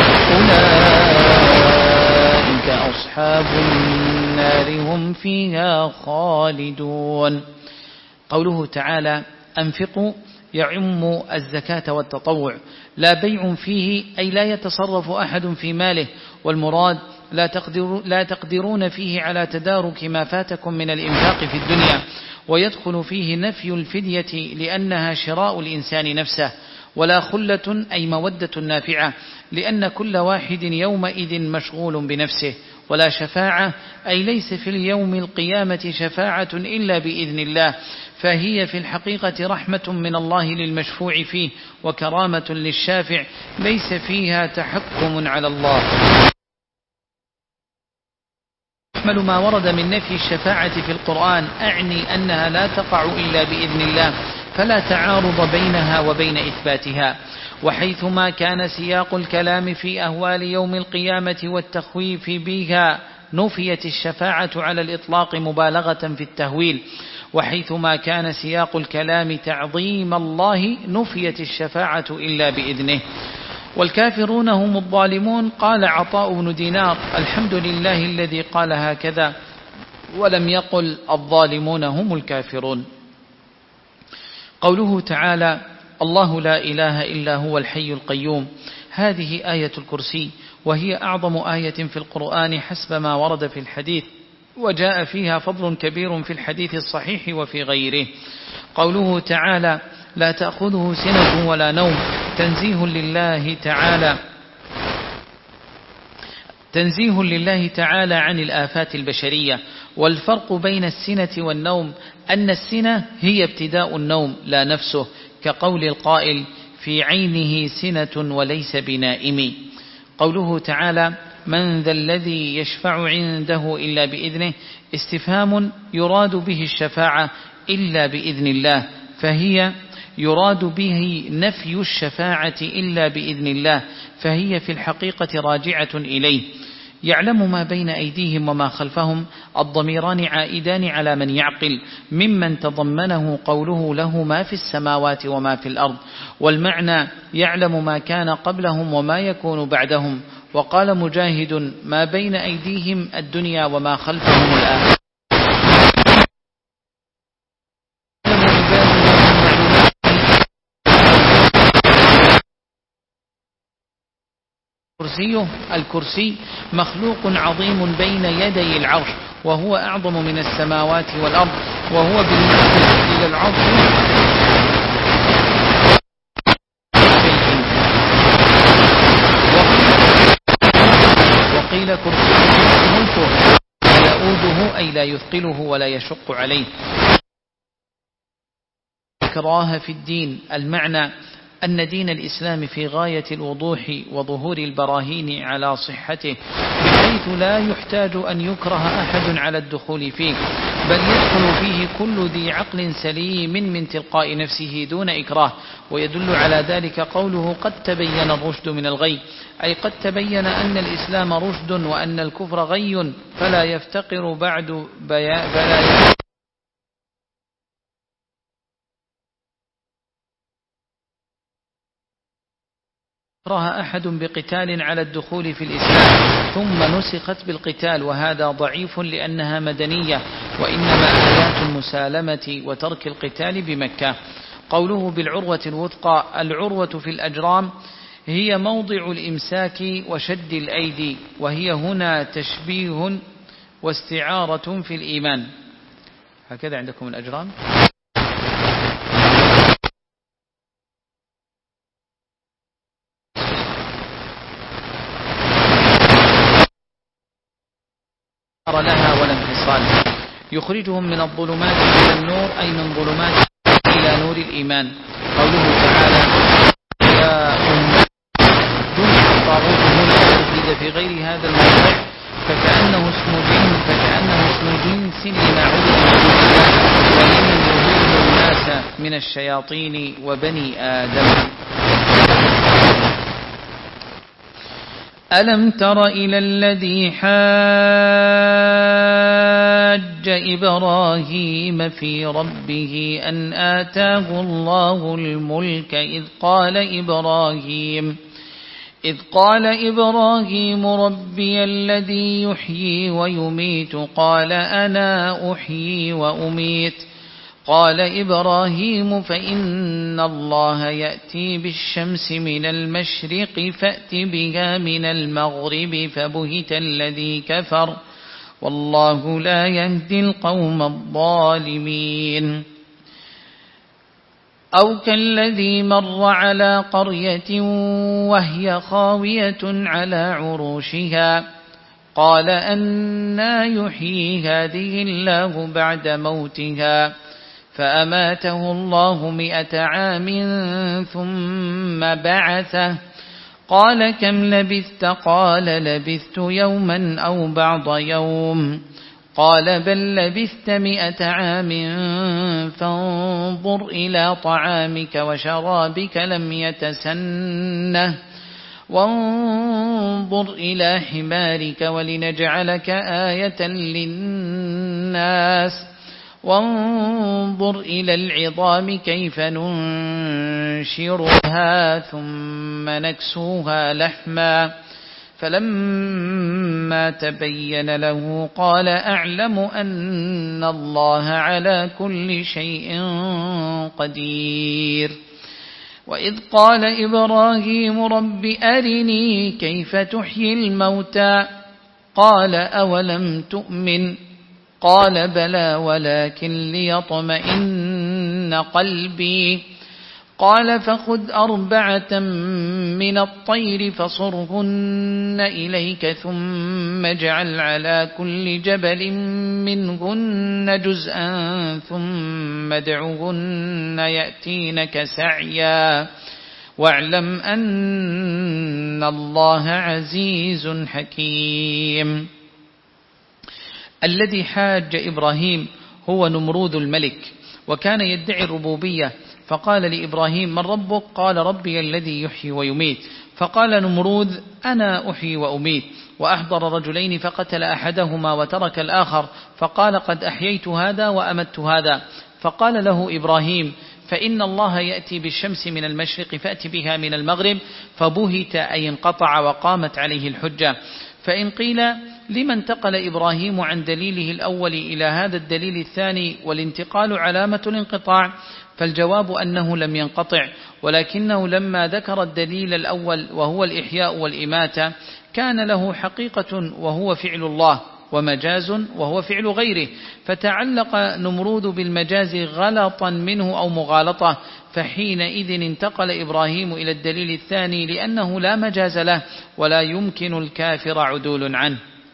S2: أولئك أصحاب النار هم فيها خالدون. قوله تعالى أنفقوا يعم الزكاة والتطوع، لا بيع فيه أي لا يتصرف أحد في ماله، والمراد لا, تقدر لا تقدرون فيه على تدارك ما فاتكم من الإنفاق في الدنيا، ويدخل فيه نفي الفدية لأنها شراء الإنسان نفسه، ولا خلة أي مودة نافعة لأن كل واحد يومئذ مشغول بنفسه، ولا شفاعة أي ليس في اليوم القيامة شفاعة إلا بإذن الله، فهي في الحقيقة رحمة من الله للمشفوع فيه وكرامة للشافع، ليس فيها تحكم على الله. يحمل ما ورد من نفي الشفاعة في القرآن، أعني أنها لا تقع إلا بإذن الله، فلا تعارض بينها وبين إثباتها. وحيثما كان سياق الكلام في أهوال يوم القيامة والتخويف بها نفيت الشفاعة على الإطلاق مبالغة في التهويل، وحيثما كان سياق الكلام تعظيم الله نفيت الشفاعة إلا بإذنه. والكافرون هم الظالمون. قال عطاء بن دينار الحمد لله الذي قال هكذا ولم يقل الظالمون هم الكافرون. قوله تعالى الله لا إله إلا هو الحي القيوم، هذه آية الكرسي، وهي أعظم آية في القرآن حسب ما ورد في الحديث، وجاء فيها فضل كبير في الحديث الصحيح وفي غيره. قوله تعالى: لا تأخذه سنة ولا نوم، تنزيه لله تعالى تنزيه لله تعالى عن الآفات البشرية. والفرق بين السنة والنوم أن السنة هي ابتداء النوم لا نفسه، كقول القائل: في عينه سنة وليس بنائم. قوله تعالى: من ذا الذي يشفع عنده إلا بإذنه، استفهام يراد به الشفاعة إلا بإذن الله، فهي يراد به نفي الشفاعة إلا بإذن الله، فهي في الحقيقة راجعة إليه. يعلم ما بين أيديهم وما خلفهم، الضميران عائدان على من يعقل، ممن تضمنه قوله: له ما في السماوات وما في الأرض، والمعنى يعلم ما كان قبلهم وما يكون بعدهم. وقال مجاهد: ما بين أيديهم الدنيا وما خلفهم الآخرة. الكرسي الكرسي مخلوق عظيم بين يدي العرش، وهو أعظم من السماوات والأرض، وهو بالنسبة إلى العرش وقيل كرسيه ملكه لا يؤوده أي لا يثقله ولا يشق عليه. إكراه في الدين، المعنى أن دين الإسلام في غاية الوضوح وظهور البراهين على صحته، بحيث لا يحتاج أن يكره أحد على الدخول فيه، بل يدخل فيه كل ذي عقل سليم من تلقاء نفسه دون إكراه. ويدل على ذلك قوله: قد تبين الرشد من الغي، أي قد تبين أن الإسلام رشد وأن الكفر غي، فلا يفتقر بعد بيان فلا يفتقر يكره أحد بقتال على الدخول في الإسلام، ثم نسخت بالقتال، وهذا ضعيف لأنها مدنية، وإنما آيات المسالمة وترك القتال بمكة. قوله: بالعروة الوثقى، العروة في الأجرام هي موضع الإمساك وشد الأيدي، وهي هنا تشبيه واستعارة في الإيمان. هكذا عندكم الأجرام. لها ولا انفصال، يخرجهم من الظلمات إلى النور، أي من ظلمات إلى نور الإيمان. قوله تعالى: يا أمة الطاغوت هنا أفيد في غير هذا الموضع، فكأنه اسم جنس فكأنه اسم جنس لما عبد ولمن يضل الناس من الشياطين وبني آدم. ألم تر إلى الذي حاج إبراهيم في ربه أن آتاه الله الملك إذ قال إبراهيم إذ قال إبراهيم ربي الذي يحيي ويميت قال أنا أحيي وأميت قال إبراهيم فإن الله يأتي بالشمس من المشرق فأت بها من المغرب فبهت الذي كفر والله لا يهدي القوم الظالمين. أو كالذي مر على قرية وهي خاوية على عروشها قال أنى يحيي هذه الله بعد موتها فأماته الله مئة عام ثم بعثه قال كم لبثت قال لبثت يوما أو بعض يوم قال بل لبثت مئة عام فانظر إلى طعامك وشرابك لم يتسنه وانظر إلى حمارك ولنجعلك آية للناس وانظر إلى العظام كيف ننشرها ثم نكسوها لحما فلما تبين له قال أعلم أن الله على كل شيء قدير. وإذ قال إبراهيم رب أرني كيف تحيي الموتى قال أولم تؤمن قال بلى ولكن ليطمئن قلبي قال فخذ أربعة من الطير فصرهن إليك ثم اجعل على كل جبل منهن جزءا ثم ادعهن يأتينك سعيا واعلم أن الله عزيز حكيم. الذي حاج إبراهيم هو نمرود الملك، وكان يدعي الربوبية، فقال لإبراهيم من ربك؟ قال ربي الذي يحيي ويميت. فقال نمرود أنا أحيي وأميت، وأحضر رجلين فقتل أحدهما وترك الآخر، فقال قد أحييت هذا وأمت هذا. فقال له إبراهيم فإن الله يأتي بالشمس من المشرق فأت بها من المغرب، فبهت أي انقطع وقامت عليه الحجة. فإن قيل لما انتقل إبراهيم عن دليله الأول إلى هذا الدليل الثاني والانتقال علامة الانقطاع؟ فالجواب أنه لم ينقطع، ولكنه لما ذكر الدليل الأول وهو الإحياء والإماتة كان له حقيقة وهو فعل الله، ومجاز وهو فعل غيره، فتعلق نمرود بالمجاز غلطا منه أو مغالطة، فحينئذ انتقل إبراهيم إلى الدليل الثاني لأنه لا مجاز له ولا يمكن الكافر عدول عنه.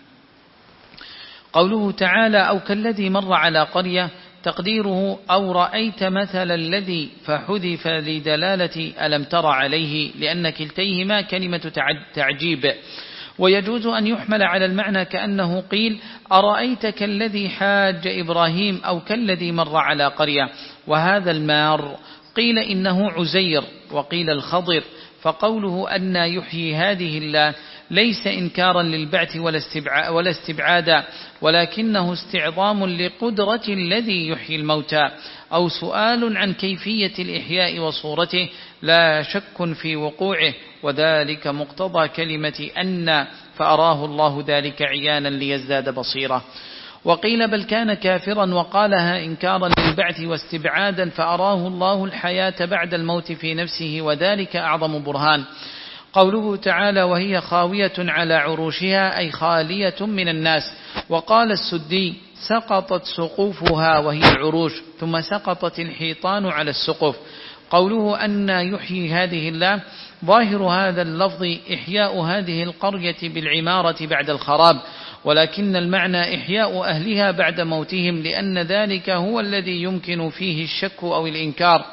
S2: قوله تعالى أو كالذي مر على قرية، تقديره أو رأيت مثل الذي فحذف لدلالة ألم تر عليه، لأن كلتيهما كلمة تعجيب، ويجوز أن يحمل على المعنى كأنه قيل أرأيت كالذي حاج إبراهيم أو كالذي مر على قرية، وهذا المار قيل إنه عزير وقيل الخضر. فقوله أن يحيي هذه الله ليس إنكارا للبعث ولا استبعادا، ولكنه استعظام لقدرة الذي يحيي الموتى، أو سؤال عن كيفية الإحياء وصورته لا شك في وقوعه، وذلك مقتضى كلمة أن، فأراه الله ذلك عيانا ليزداد بصيرة. وقيل بل كان كافرا وقالها إنكارا للبعث واستبعادا، فأراه الله الحياة بعد الموت في نفسه، وذلك أعظم برهان. قوله تعالى وهي خاوية على عروشها أي خالية من الناس. وقال السدي سقطت سقوفها وهي العروش، ثم سقطت الحيطان على السقف. قوله أن يحيي هذه الله، ظاهر هذا اللفظ إحياء هذه القرية بالعمارة بعد الخراب، ولكن المعنى إحياء أهلها بعد موتهم، لأن ذلك هو الذي يمكن فيه الشك أو الإنكار،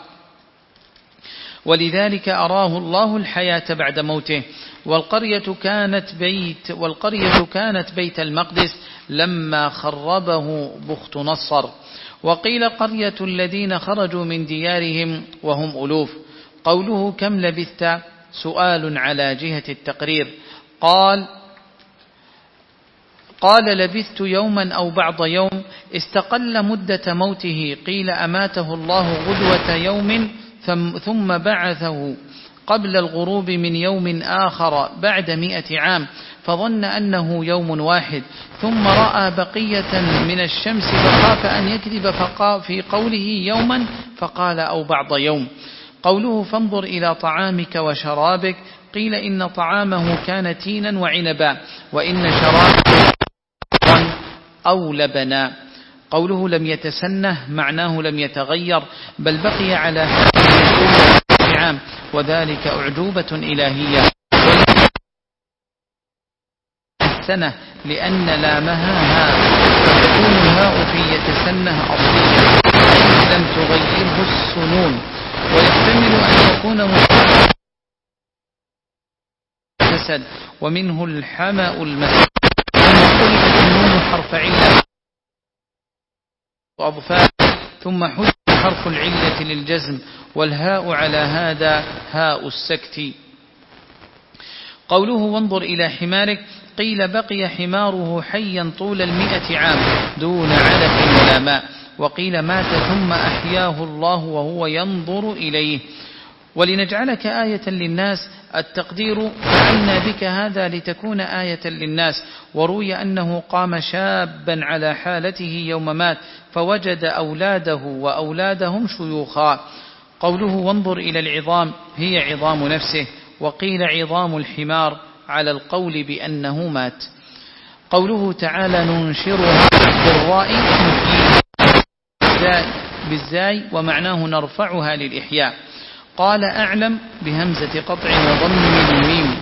S2: ولذلك أراه الله الحياة بعد موته. والقرية كانت بيت والقرية كانت بيت المقدس لما خربه بخت نصر. وقيل قرية الذين خرجوا من ديارهم وهم ألوف. قوله كم لبثت سؤال على جهة التقرير. قال قال لبثت يوما أو بعض يوم، استقل مدة موته. قيل أماته الله غدوة يوم ثم بعثه قبل الغروب من يوم آخر بعد مئة عام، فظن أنه يوم واحد، ثم رأى بقية من الشمس فخاف أن يكذب فقال في قوله يوما فقال أو بعض يوم. قوله فانظر إلى طعامك وشرابك، قيل إن طعامه كان تينا وعنبا، وإن شرابه أو لبنا. قوله لم يتسنه معناه لم يتغير، بل بقي على حاله عام، وذلك أعجوبة إلهية. السنة لأن لامها هاء، فتكون الهاء في يتسنه أصلية لم تغيره السنون، ويحتمل أن يكون مسد، ومنه الحماء المسد. ثم النون حرف علة وأضفاء، ثم حذف حرف العلة للجزم، والهاء على هذا هاء السكت. قوله وانظر إلى حمارك، قيل بقي حماره حيا طول المئة عام دون علف ولا ماء، وقيل مات ثم أحياه الله وهو ينظر إليه. ولنجعلك آية للناس، التقدير فعلنا بك هذا لتكون آية للناس. وروي أنه قام شابا على حالته يوم مات، فوجد أولاده وأولادهم شيوخا. قوله وانظر إلى العظام هي عظام نفسه، وقيل عظام الحمار على القول بأنه مات. قوله تعالى ننشرها بالراء بالزاي ومعناه نرفعها للإحياء. قال أعلم بهمزة قطع وضم الميم،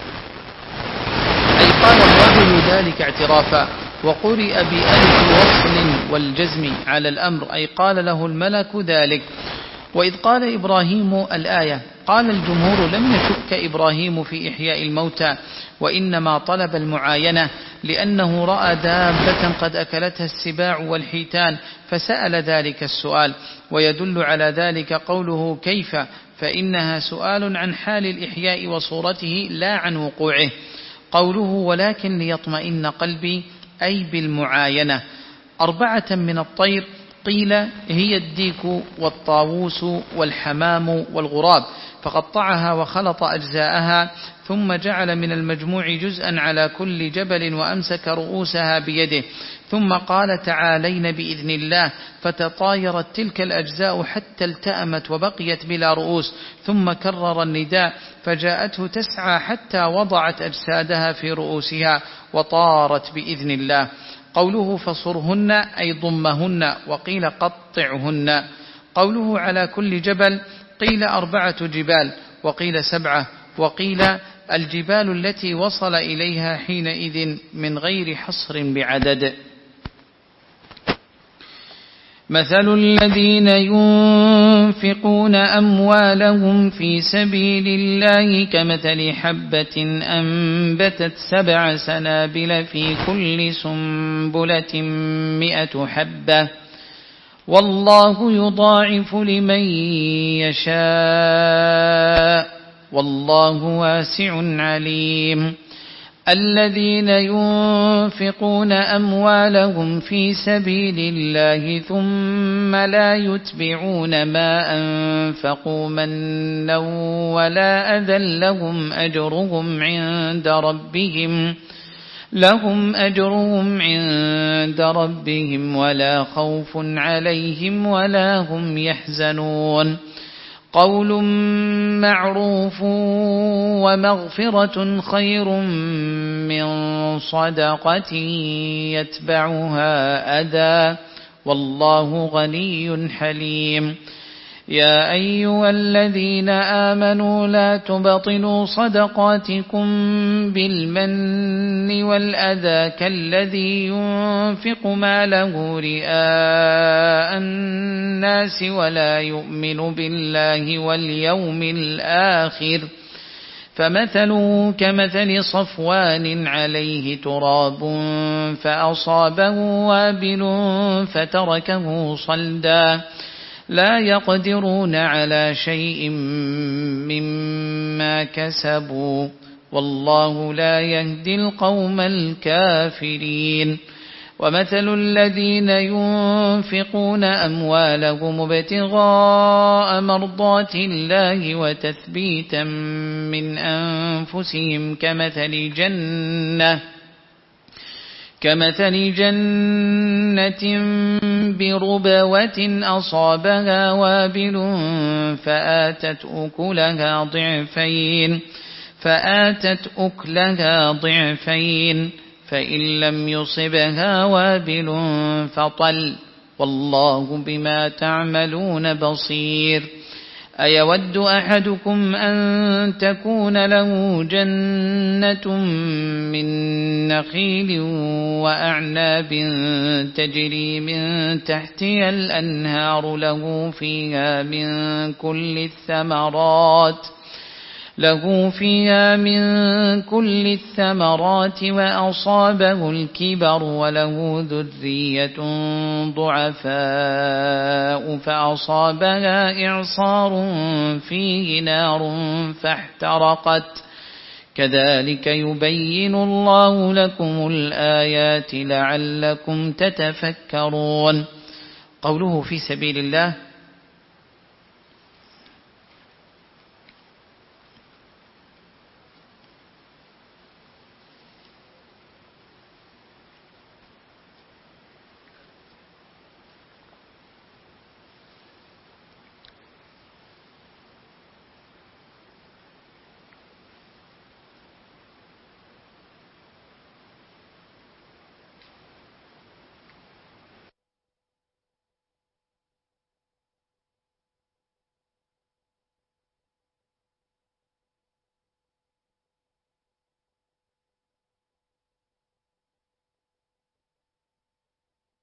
S2: أي قال الله ذلك اعترافا. وقرئ بألف الوصل والجزم على الأمر، أي قال له الملك ذلك. وإذ قال إبراهيم الآية قال الجمهور لم يشك إبراهيم في إحياء الموتى، وإنما طلب المعاينة لأنه رأى دابة قد أكلتها السباع والحيتان فسأل ذلك السؤال. ويدل على ذلك قوله كيف، فإنها سؤال عن حال الإحياء وصورته لا عن وقوعه. قوله ولكن ليطمئن قلبي أي بالمعاينة. أربعة من الطير قيل هي الديك والطاووس والحمام والغراب، فقطعها وخلط أجزاءها ثم جعل من المجموع جزءا على كل جبل وأمسك رؤوسها بيده، ثم قال تعالين بإذن الله، فتطايرت تلك الأجزاء حتى التأمت وبقيت بلا رؤوس، ثم كرر النداء فجاءته تسعى حتى وضعت أجسادها في رؤوسها وطارت بإذن الله. قوله فصرهن أي ضمهن، وقيل قطعهن. قوله على كل جبل قيل أربعة جبال وقيل سبعة، وقيل الجبال التي وصل إليها حينئذ من غير حصر بعدد. مثل الذين ينفقون أموالهم في سبيل الله كمثل حبة أنبتت سبع سنابل في كل سنبلة مئة حبة والله يضاعف لمن يشاء والله واسع عليم. الذين ينفقون أموالهم في سبيل الله ثم لا يتبعون ما أنفقوا منا ولا أذى لهم أجرهم عند ربهم لهم أجرهم عند ربهم ولا خوف عليهم ولا هم يحزنون. قول معروف ومغفرة خير من صدقة يتبعها أذى والله غني حليم. يا أيها الذين آمنوا لا تبطلوا صدقاتكم بالمن والأذى كالذي ينفق ماله رئاء الناس ولا يؤمن بالله واليوم الآخر فمثله كمثل صفوان عليه تراب فأصابه وابل فتركه صلدا لا يقدرون على شيء مما كسبوا والله لا يهدي القوم الكافرين. ومثل الذين ينفقون أموالهم ابتغاء مرضات الله وتثبيتا من أنفسهم كمثل جنة كمثل جنة بربوة أصابها وابل فآتت أكلها ضعفين فآتت أكلها ضعفين فإن لم يصبها وابل فطل والله بما تعملون بصير. أيود أحدكم أن تكون له جنة من نخيل وأعناب تجري من تحتها الأنهار له فيها من كل الثمرات له فيها من كل الثمرات وأصابه الكبر وله ذرية ضعفاء فأصابها إعصار فيه نار فاحترقت كذلك يبين الله لكم الآيات لعلكم تتفكرون. قوله في سبيل الله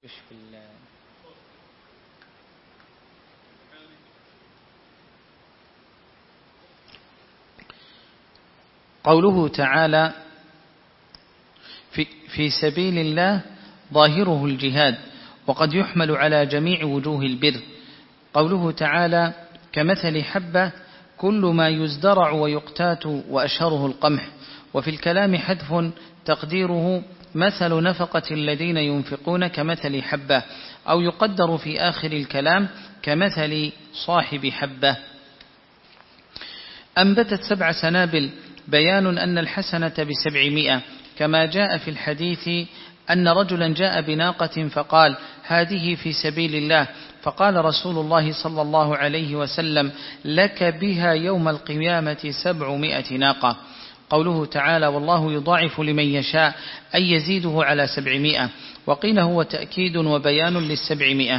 S2: قوله تعالى في, في سبيل الله ظاهره الجهاد، وقد يحمل على جميع وجوه البر. قوله تعالى كمثل حبة كل ما يزدرع ويقتات وأشهره القمح. وفي الكلام حذف تقديره مثل نفقة الذين ينفقون كمثل حبة، أو يقدر في آخر الكلام كمثل صاحب حبة. أنبتت سبع سنابل، بيان أن الحسنة بسبعمائة، كما جاء في الحديث أن رجلا جاء بناقة فقال هذه في سبيل الله، فقال رسول الله صلى الله عليه وسلم لك بها يوم القيامة سبعمائة ناقة. قوله تعالى والله يضاعف لمن يشاء أي يزيده على سبعمائة، وقيل هو تأكيد وبيان للسبعمائة.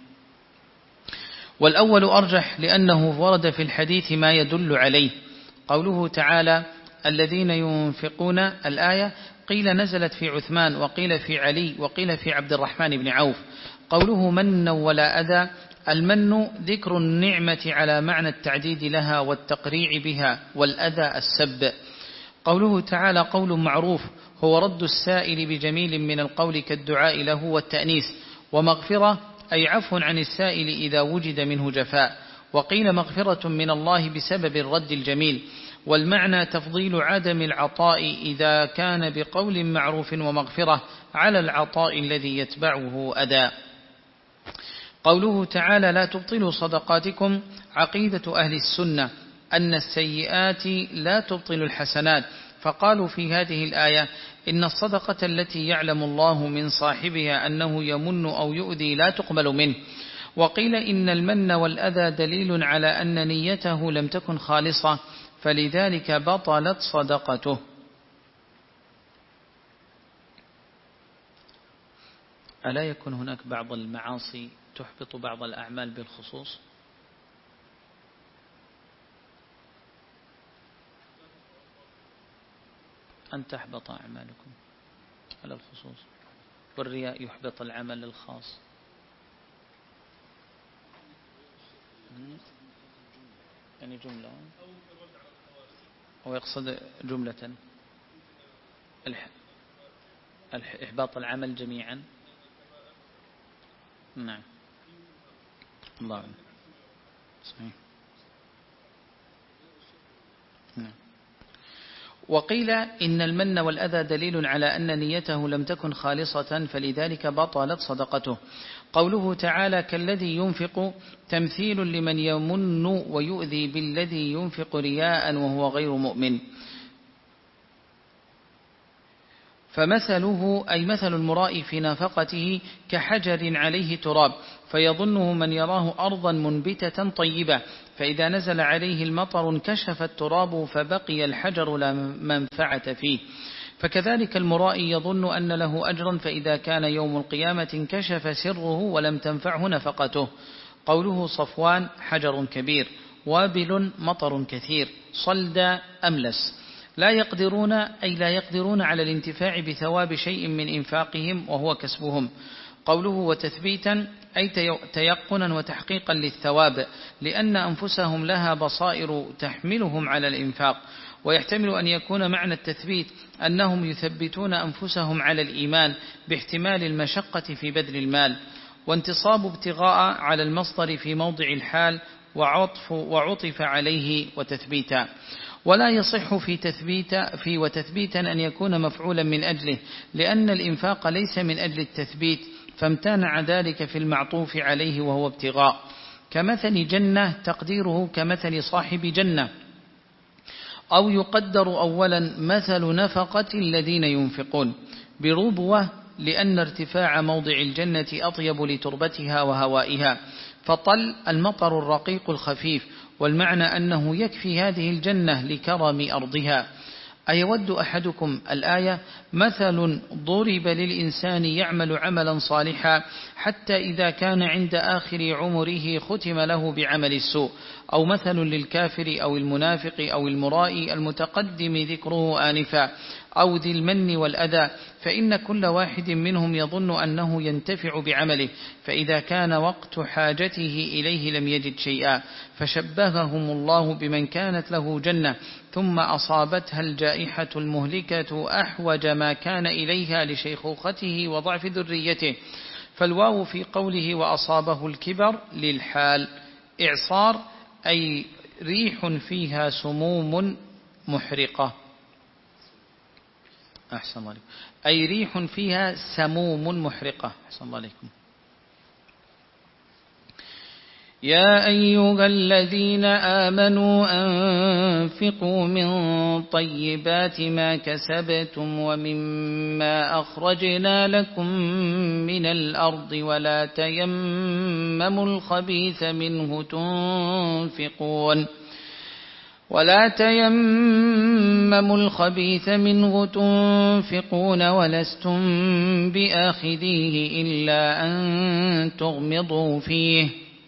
S2: والأول أرجح لأنه ورد في الحديث ما يدل عليه. قوله تعالى الذين ينفقون الآية قيل نزلت في عثمان، وقيل في علي، وقيل في عبد الرحمن بن عوف. قوله من ولا أذى، المن ذكر النعمة على معنى التعديد لها والتقريع بها، والأذى السب. قوله تعالى قول معروف هو رد السائل بجميل من القول كالدعاء له والتأنيس. ومغفرة أي عفو عن السائل إذا وجد منه جفاء. وقيل مغفرة من الله بسبب الرد الجميل. والمعنى تفضيل عدم العطاء إذا كان بقول معروف ومغفرة على العطاء الذي يتبعه أداء. قوله تعالى لا تبطلوا صدقاتكم، عقيدة أهل السنة أن السيئات لا تبطل الحسنات، فقالوا في هذه الآية إن الصدقة التي يعلم الله من صاحبها أنه يمن أو يؤذي لا تقبل منه. وقيل إن المن والأذى دليل على أن نيته لم تكن خالصة، فلذلك بطلت صدقته. ألا يكون هناك بعض المعاصي تحبط بعض الأعمال بالخصوص؟ أن تحبط أعمالكم على الخصوص، والرياء يحبط العمل الخاص. يعني جملة أو يقصد جملة إحباط العمل جميعا. نعم الله أعلم. صحيح. نعم. وقيل إن المن والأذى دليل على أن نيته لم تكن خالصة، فلذلك بطلت صدقته. قوله تعالى كالذي ينفق تمثيل لمن يمن ويؤذي بالذي ينفق رياء وهو غير مؤمن. فمثله أي مثل المرائي في نافقته كحجر عليه تراب، فيظنه من يراه أرضا منبتة طيبة، فإذا نزل عليه المطر انكشف التراب فبقي الحجر لا منفعة فيه. فكذلك المرائي يظن أن له أجرا، فإذا كان يوم القيامة انكشف سره ولم تنفعه نفقته. قوله صفوان حجر كبير، وابل مطر كثير، صلد أملس. لا يقدرون أي لا يقدرون على الانتفاع بثواب شيء من إنفاقهم وهو كسبهم. قوله وتثبيتا أي تيقنا وتحقيقا للثواب، لأن أنفسهم لها بصائر تحملهم على الإنفاق. ويحتمل أن يكون معنى التثبيت أنهم يثبتون أنفسهم على الإيمان باحتمال المشقة في بذل المال. وانتصاب ابتغاء على المصدر في موضع الحال وعطف, وعطف عليه وتثبيتا. ولا يصح في تثبيت في وتثبيتا أن يكون مفعولا من أجله، لأن الإنفاق ليس من أجل التثبيت، فامتنع ذلك في المعطوف عليه وهو ابتغاء. كمثل جنة تقديره كمثل صاحب جنة. أو يقدر أولا مثل نفقة الذين ينفقون بربوة، لأن ارتفاع موضع الجنة أطيب لتربتها وهوائها. فطل المطر الرقيق الخفيف، والمعنى أنه يكفي هذه الجنة لكرم أرضها. أيود أحدكم الآية مثل ضرب للإنسان يعمل عملا صالحا حتى إذا كان عند آخر عمره ختم له بعمل السوء، أو مثل للكافر أو المنافق أو المرائي المتقدم ذكره آنفا، أو ذي المن والأذى، فإن كل واحد منهم يظن أنه ينتفع بعمله، فإذا كان وقت حاجته إليه لم يجد شيئا، فشبههم الله بمن كانت له جنة ثم أصابتها الجائحة المهلكة أحوج ما كان إليها لشيخوخته وضعف ذريته. فالواو في قوله وأصابه الكبر للحال. إعصار أي ريح فيها سموم محرقة. أحسن الله عليكم. أي ريح فيها سموم محرقة. أحسن الله عليكم. يا أيها الذين آمنوا أنفقوا من طيبات ما كسبتم ومما أخرجنا لكم من الأرض ولا تيمموا الخبيث منه تنفقون ولا تيمموا الخبيث منه تنفقون ولستم بآخذيه إلا أن تغمضوا فيه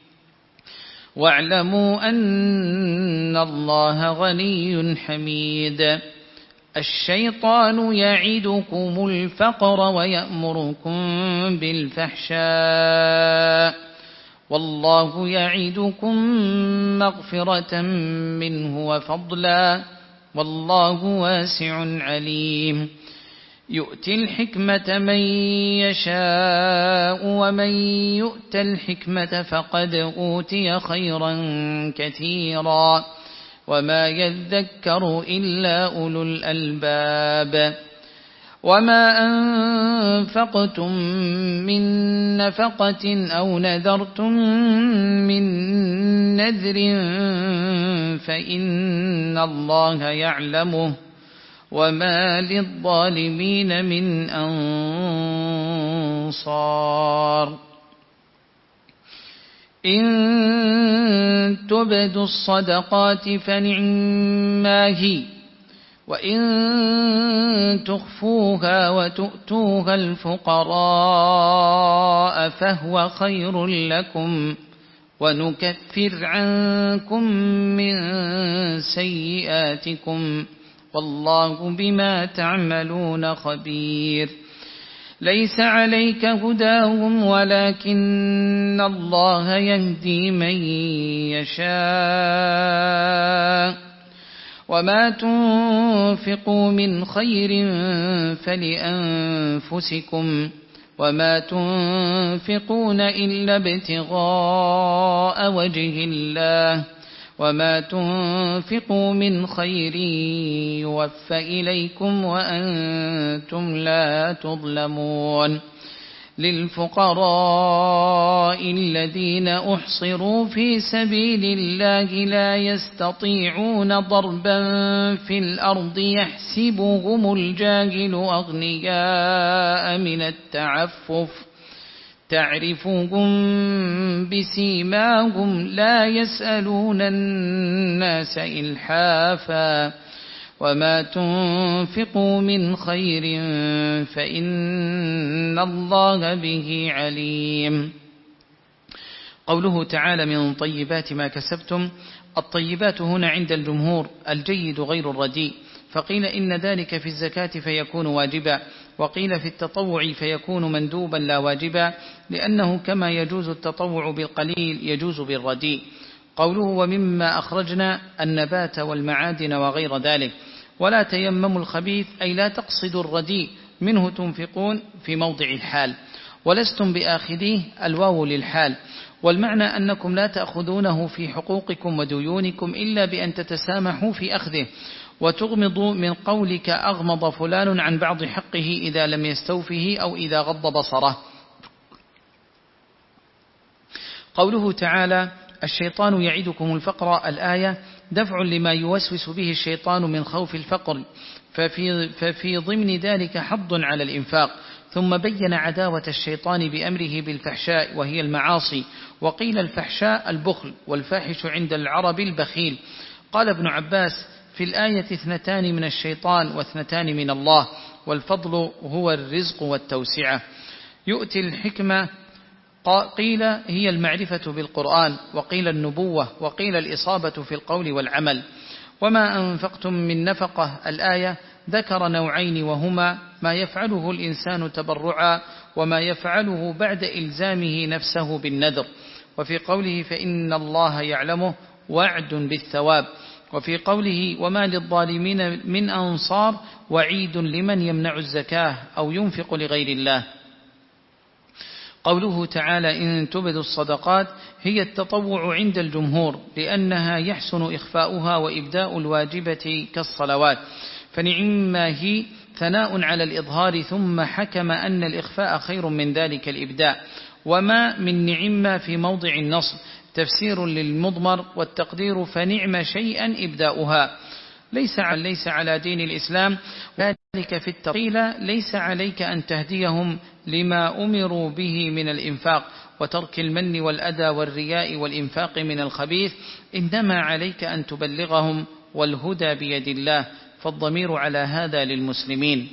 S2: واعلموا أن الله غني حميد. الشيطان يعدكم الفقر ويأمركم بالفحشاء والله يعدكم مغفرة منه وفضلا والله واسع عليم. يؤتي الحكمة من يشاء ومن يؤت الحكمة فقد أوتي خيرا كثيرا وما يذكر إلا أولو الألباب. وما أنفقتم من نفقة أو نذرتم من نذر فإن الله يعلمه وما للظالمين من أنصار. إن تبدوا الصدقات فنعما هي وإن تخفوها وتؤتوها الفقراء فهو خير لكم ونكفر عنكم من سيئاتكم والله بما تعملون خبير. ليس عليك هداهم ولكن الله يهدي من يشاء وما تنفقوا من خير فلأنفسكم وما تنفقون إلا ابتغاء وجه الله وما تنفقوا من خير يوفى إليكم وأنتم لا تظلمون. للفقراء الذين أحصروا في سبيل الله لا يستطيعون ضربا في الأرض يحسبهم الجاهل أغنياء من التعفف تعرفهم بسيماهم لا يسألون الناس إلحافا وما تنفقوا من خير فإن الله به عليم. قوله تعالى من طيبات ما كسبتم. الطيبات هنا عند الجمهور الجيد غير الرديء، فقيل إن ذلك في الزكاة فيكون واجبا، وقيل في التطوع فيكون مندوبا لا واجبا، لأنه كما يجوز التطوع بالقليل يجوز بالرديء. قوله ومما أخرجنا النبات والمعادن وغير ذلك. ولا تيمموا الخبيث أي لا تقصدوا الرديء منه تنفقون في موضع الحال، ولستم بآخذيه الواو للحال، والمعنى أنكم لا تأخذونه في حقوقكم وديونكم إلا بأن تتسامحوا في أخذه، وتغمضوا من قولك أغمض فلان عن بعض حقه إذا لم يستوفه أو إذا غض بصره. قوله تعالى الشيطان يعدكم الفقر، الآية دفع لما يوسوس به الشيطان من خوف الفقر، ففي, ففي ضمن ذلك حض على الإنفاق. ثم بين عداوة الشيطان بأمره بالفحشاء وهي المعاصي، وقيل الفحشاء البخل، والفاحش عند العرب البخيل. قال ابن عباس في الآية اثنتان من الشيطان واثنتان من الله، والفضل هو الرزق والتوسعة. يؤتي الحكمة قيل هي المعرفة بالقرآن، وقيل النبوة، وقيل الإصابة في القول والعمل. وما أنفقتم من نفقة، الآية ذكر نوعين، وهما ما يفعله الإنسان تبرعا وما يفعله بعد إلزامه نفسه بالنذر. وفي قوله فإن الله يعلمه وعد بالثواب. وفي قوله وما للظالمين من أنصار وعيد لمن يمنع الزكاة أو ينفق لغير الله. قوله تعالى إن تبدوا الصدقات هي التطوع عند الجمهور، لأنها يحسن إخفاؤها وإبداء الواجبة كالصلوات، فنعما هي ثناء على الإظهار، ثم حكم أن الإخفاء خير من ذلك الإبداء. وما من نعما في موضع النصب تفسير للمضمر، والتقدير فنعم شيئا إبداؤها. ليس ليس على دين الإسلام ذلك في التقيل ليس عليك أن تهديهم لما أمروا به من الإنفاق وترك المن والأذى والرياء والإنفاق من الخبيث، إنما عليك أن تبلغهم، والهدى بيد الله، فالضمير على هذا للمسلمين.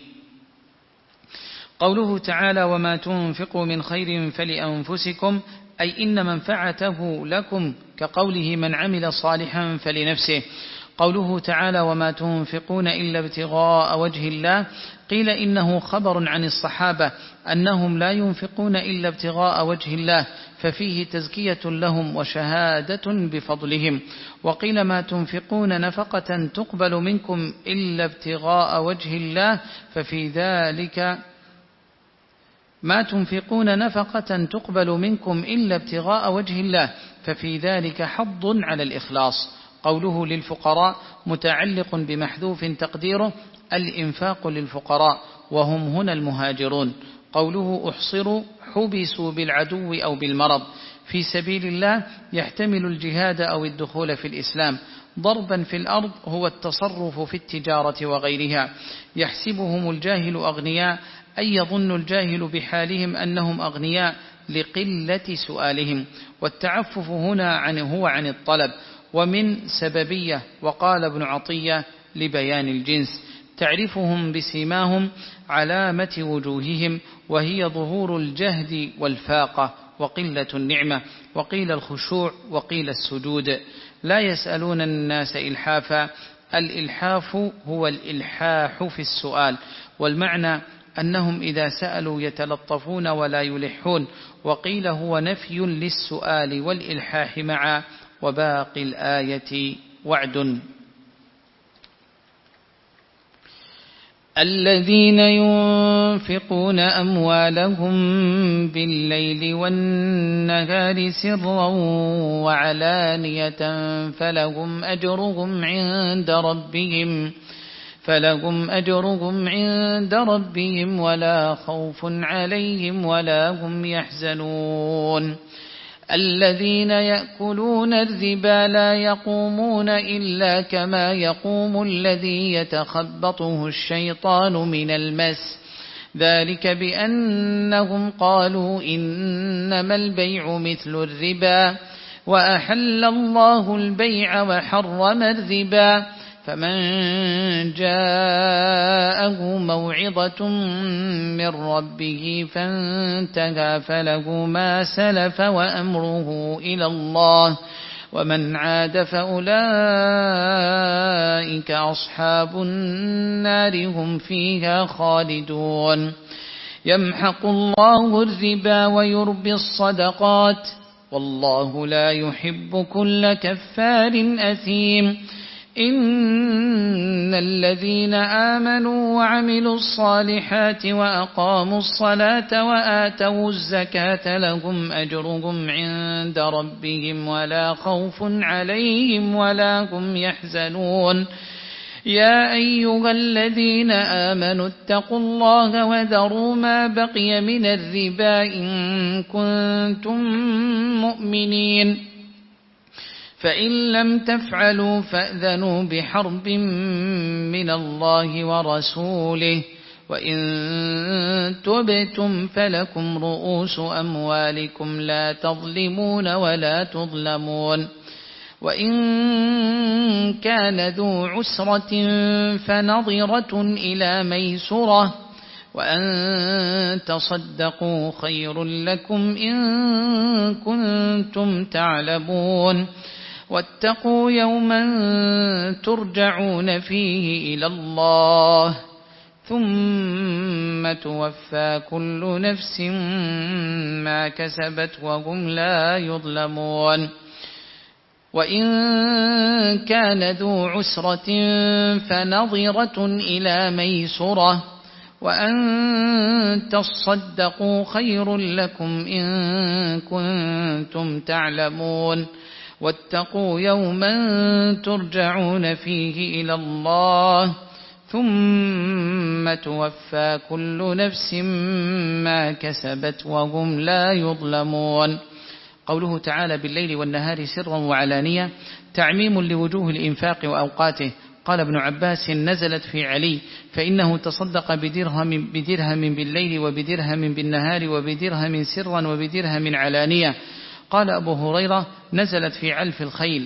S2: قوله تعالى وما تنفقوا من خير فلأنفسكم، أي إن منفعته لكم، كقوله من عمل صالحا فلنفسه. قوله تعالى وما تنفقون إلا ابتغاء وجه الله، قيل إنه خبر عن الصحابة أنهم لا ينفقون إلا ابتغاء وجه الله، ففيه تزكية لهم وشهادة بفضلهم. وقيل ما تنفقون نفقة تقبل منكم إلا ابتغاء وجه الله، ففي ذلك ما تنفقون نفقة تقبل منكم إلا ابتغاء وجه الله، ففي ذلك حض على الإخلاص. قوله للفقراء متعلق بمحذوف تقديره الإنفاق للفقراء، وهم هنا المهاجرون. قوله أحصروا حبسوا بالعدو أو بالمرض في سبيل الله، يحتمل الجهاد أو الدخول في الإسلام. ضربا في الأرض هو التصرف في التجارة وغيرها. يحسبهم الجاهل أغنياء، أي يظن الجاهل بحالهم أنهم أغنياء لقلة سؤالهم. والتعفف هنا عن هو عن الطلب ومن سببية. وقال ابن عطية لبيان الجنس تعرفهم بسيماهم علامة وجوههم، وهي ظهور الجهد والفاقة وقلة النعمة. وقيل الخشوع وقيل السجود. لا يسألون الناس إلحافا، الإلحاف هو الإلحاح في السؤال، والمعنى أنهم إذا سألوا يتلطفون ولا يلحون. وقيل هو نفي للسؤال والإلحاح معا، وباقي الآية وعد. الذين ينفقون أموالهم بالليل والنهار سرا وعلانية فلهم أجرهم عند ربهم فلهم أجرهم عند ربهم ولا خوف عليهم ولا هم يحزنون. الذين يأكلون الربا لا يقومون إلا كما يقوم الذي يتخبطه الشيطان من المس، ذلك بأنهم قالوا إنما البيع مثل الربا وأحل الله البيع وحرم الربا، فمن جاءه موعظة من ربه فانتهى فله ما سلف وأمره إلى الله، ومن عاد فأولئك أصحاب النار هم فيها خالدون. يمحق الله الربا ويربي الصدقات، والله لا يحب كل كفار أثيم. إن الذين آمنوا وعملوا الصالحات وأقاموا الصلاة وآتوا الزكاة لهم أجرهم عند ربهم ولا خوف عليهم ولا هم يحزنون. يا أيها الذين آمنوا اتقوا الله وذروا ما بقي من الربا إن كنتم مؤمنين، فإن لم تفعلوا فأذنوا بحرب من الله ورسوله، وإن تبتم فلكم رؤوس أموالكم لا تظلمون ولا تظلمون. وإن كان ذو عسرة فنظرة إلى ميسرة، وأن تصدقوا خير لكم إن كنتم تعلمون. واتقوا يوما ترجعون فيه إلى الله ثم توفى كل نفس ما كسبت وهم لا يظلمون. وإن كان ذو عسرة فنظرة إلى ميسرة وأن تصدقوا خير لكم إن كنتم تعلمون. واتقوا يوما ترجعون فيه إلى الله ثم توفى كل نفس ما كسبت وهم لا يظلمون. قوله تعالى بالليل والنهار سرا وعلانية تعميم لوجوه الإنفاق وأوقاته. قال ابن عباس نزلت في علي فإنه تصدق بدرهم, بدرهم بالليل وبدرهم بالنهار وبدرهم سرا وبدرهم علانية. قال أبو هريرة نزلت في علف الخيل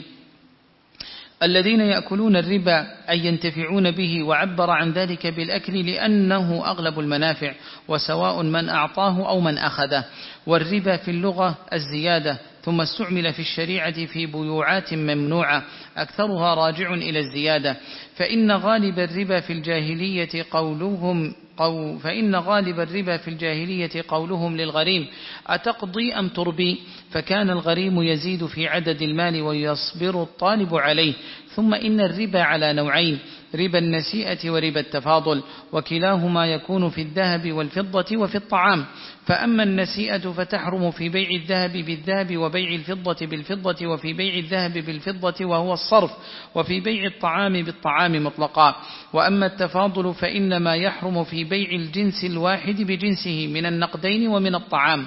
S2: الذين يأكلون الربا أي ينتفعون به، وعبر عن ذلك بالأكل لأنه أغلب المنافع وسواء من أعطاه أو من أخذه. والربا في اللغة الزيادة، ثم استعمل في الشريعة في بيوعات ممنوعة أكثرها راجع إلى الزيادة. فإن غالب الربا في الجاهلية قولهم قو فإن غالب الربا في الجاهلية قولهم للغريم أتقضي أم تربي، فكان الغريم يزيد في عدد المال ويصبر الطالب عليه. ثم إن الربا على نوعين، ربا النسيئة وربا التفاضل، وكلاهما يكون في الذهب والفضة وفي الطعام. فأما النسيئة فتحرم في بيع الذهب بالذهب وبيع الفضة بالفضة وفي بيع الذهب بالفضة وهو الصرف، وفي بيع الطعام بالطعام مطلقا. وأما التفاضل فإنما يحرم في بيع الجنس الواحد بجنسه من النقدين ومن الطعام.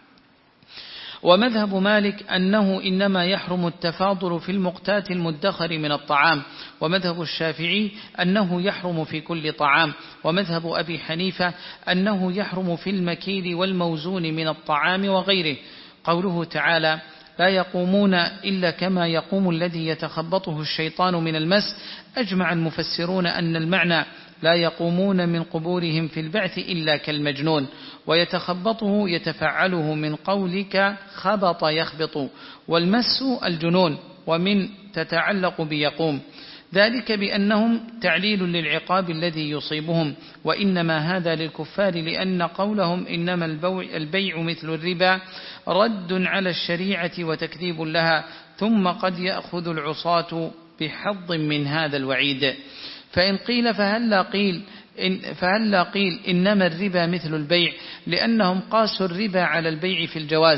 S2: ومذهب مالك أنه إنما يحرم التفاضل في المقتات المدخر من الطعام، ومذهب الشافعي أنه يحرم في كل طعام، ومذهب أبي حنيفة أنه يحرم في المكيل والموزون من الطعام وغيره. قوله تعالى لا يقومون إلا كما يقوم الذي يتخبطه الشيطان من المس، أجمع المفسرون أن المعنى لا يقومون من قبورهم في البعث إلا كالمجنون، ويتخبطه يتفعله من قولك خبط يخبط، والمس الجنون، ومن تتعلق بيقوم، ذلك بأنهم تعليل للعقاب الذي يصيبهم. وإنما هذا للكفار لأن قولهم إنما البيع مثل الربا رد على الشريعة وتكذيب لها، ثم قد يأخذ العصاة بحظ من هذا الوعيد. فإن قيل فهلا قيل إن فهلا قيل إنما الربا مثل البيع، لأنهم قاسوا الربا على البيع في الجواز،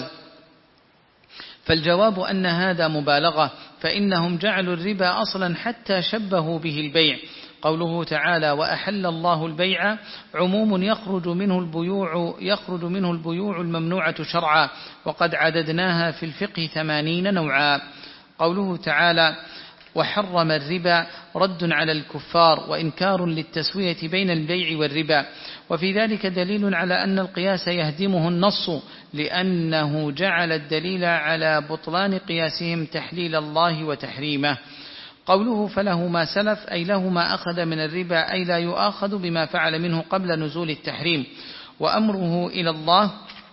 S2: فالجواب أن هذا مبالغة، فإنهم جعلوا الربا أصلا حتى شبهوا به البيع. قوله تعالى وأحل الله البيع عموم يخرج منه البيوع يخرج منه البيوع الممنوعة شرعا، وقد عددناها في الفقه ثمانين نوعا. قوله تعالى وحرم الربا رد على الكفار وإنكار للتسوية بين البيع والربا، وفي ذلك دليل على أن القياس يهدمه النص، لأنه جعل الدليل على بطلان قياسهم تحليل الله وتحريمه. قوله فله ما سلف أي له ما أخذ من الربا، أي لا يؤاخذ بما فعل منه قبل نزول التحريم. وأمره إلى الله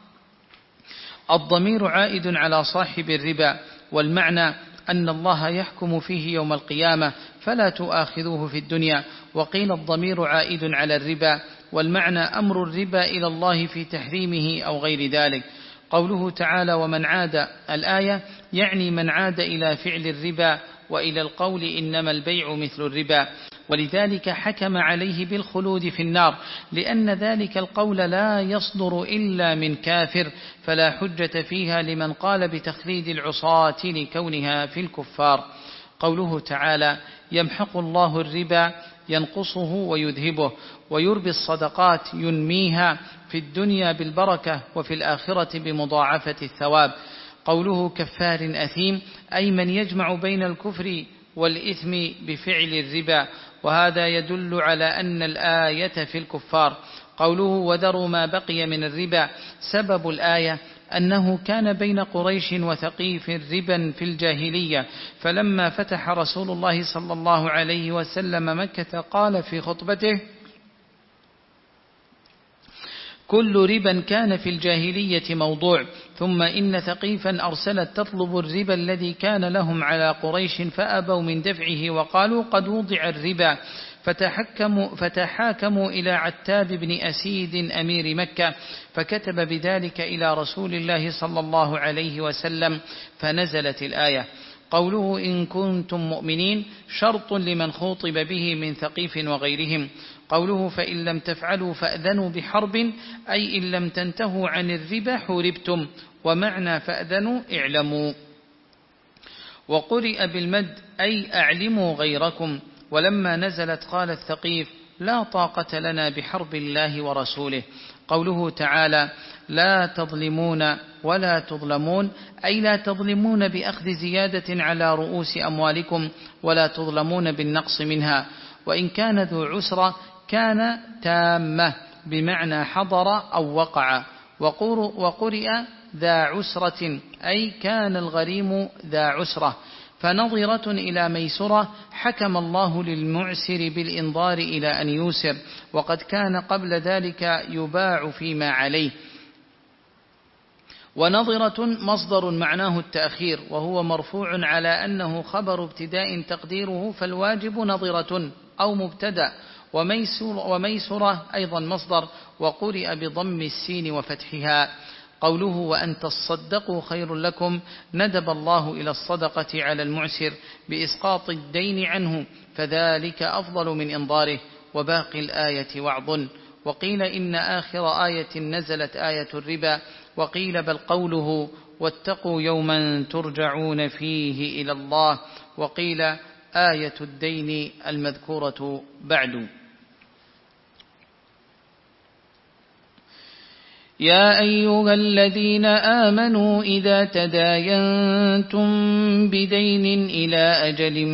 S2: الضمير عائد على صاحب الربا، والمعنى أن الله يحكم فيه يوم القيامة فلا تؤاخذوه في الدنيا. وقيل الضمير عائد على الربا، والمعنى أمر الربا إلى الله في تحريمه أو غير ذلك. قوله تعالى ومن عاد الآية يعني من عاد إلى فعل الربا وإلى القول إنما البيع مثل الربا، ولذلك حكم عليه بالخلود في النار، لأن ذلك القول لا يصدر إلا من كافر، فلا حجة فيها لمن قال بتخليد العصاة لكونها في الكفار. قوله تعالى يمحق الله الربا ينقصه ويذهبه، ويربي الصدقات ينميها في الدنيا بالبركة وفي الآخرة بمضاعفة الثواب. قوله كفار أثيم أي من يجمع بين الكفر والإثم بفعل الربا، وهذا يدل على أن الآية في الكفار. قوله وذروا ما بقي من الربا سبب الآية أنه كان بين قريش وثقيف ربا في الجاهلية، فلما فتح رسول الله صلى الله عليه وسلم مكة قال في خطبته كل ربا كان في الجاهلية موضوع، ثم إن ثقيفا أرسلت تطلب الربا الذي كان لهم على قريش فأبوا من دفعه وقالوا قد وضع الربا، فتحكموا, فتحاكموا إلى عتاب بن أسيد أمير مكة، فكتب بذلك إلى رسول الله صلى الله عليه وسلم، فنزلت الآية. قوله إن كنتم مؤمنين شرط لمن خوطب به من ثقيف وغيرهم. قوله فإن لم تفعلوا فأذنوا بحرب، أي إن لم تنتهوا عن الربا حوربتم، ومعنى فأذنوا اعلموا. وقرئ بالمد أي أعلموا غيركم. ولما نزلت قال الثقيف لا طاقة لنا بحرب الله ورسوله. قوله تعالى لا تظلمون ولا تظلمون، أي لا تظلمون بأخذ زيادة على رؤوس أموالكم ولا تظلمون بالنقص منها. وإن كان ذو عسرة كان تامة بمعنى حضر أو وقع. وقرئ ذا عسرة أي كان الغريم ذا عسرة. فنظرة إلى ميسرة حكم الله للمعسر بالإنظار إلى أن يوسر، وقد كان قبل ذلك يباع فيما عليه. ونظرة مصدر معناه التأخير، وهو مرفوع على أنه خبر ابتداء تقديره فالواجب نظرة أو مبتدأ. وميسرة أيضا مصدر، وقرئ بضم السين وفتحها. قوله وأن تصدقوا خير لكم، ندب الله إلى الصدقة على المعسر بإسقاط الدين عنه، فذلك أفضل من إنظاره. وباقي الآية وعظ. وقيل إن آخر آية نزلت آية الربا، وقيل بل قوله واتقوا يوما ترجعون فيه إلى الله، وقيل آية الدين المذكورة بعد. يا أيها الذين آمنوا إذا تداينتم بدين إلى أجل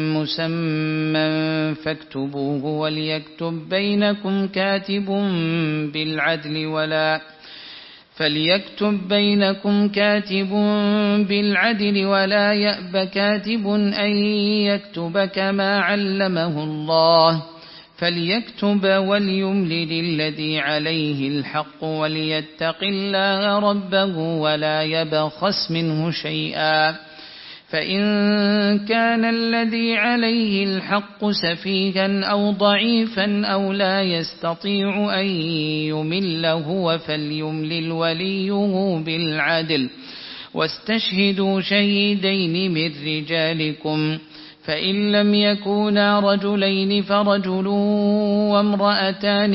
S2: مسمى فاكتبوه وليكتب بينكم كاتب بالعدل ولا فليكتب بينكم كاتب بالعدل ولا يأب كاتب أن يكتب كما علمه الله، فليكتب وليملل الذي عليه الحق وليتق الله ربه ولا يبخس منه شيئا، فإن كان الذي عليه الحق سفيها أو ضعيفا أو لا يستطيع أن يمل هو فليملل وليه بالعدل، واستشهدوا شهيدين من رجالكم، فإن لم يكونا رجلين فرجل وامرأتان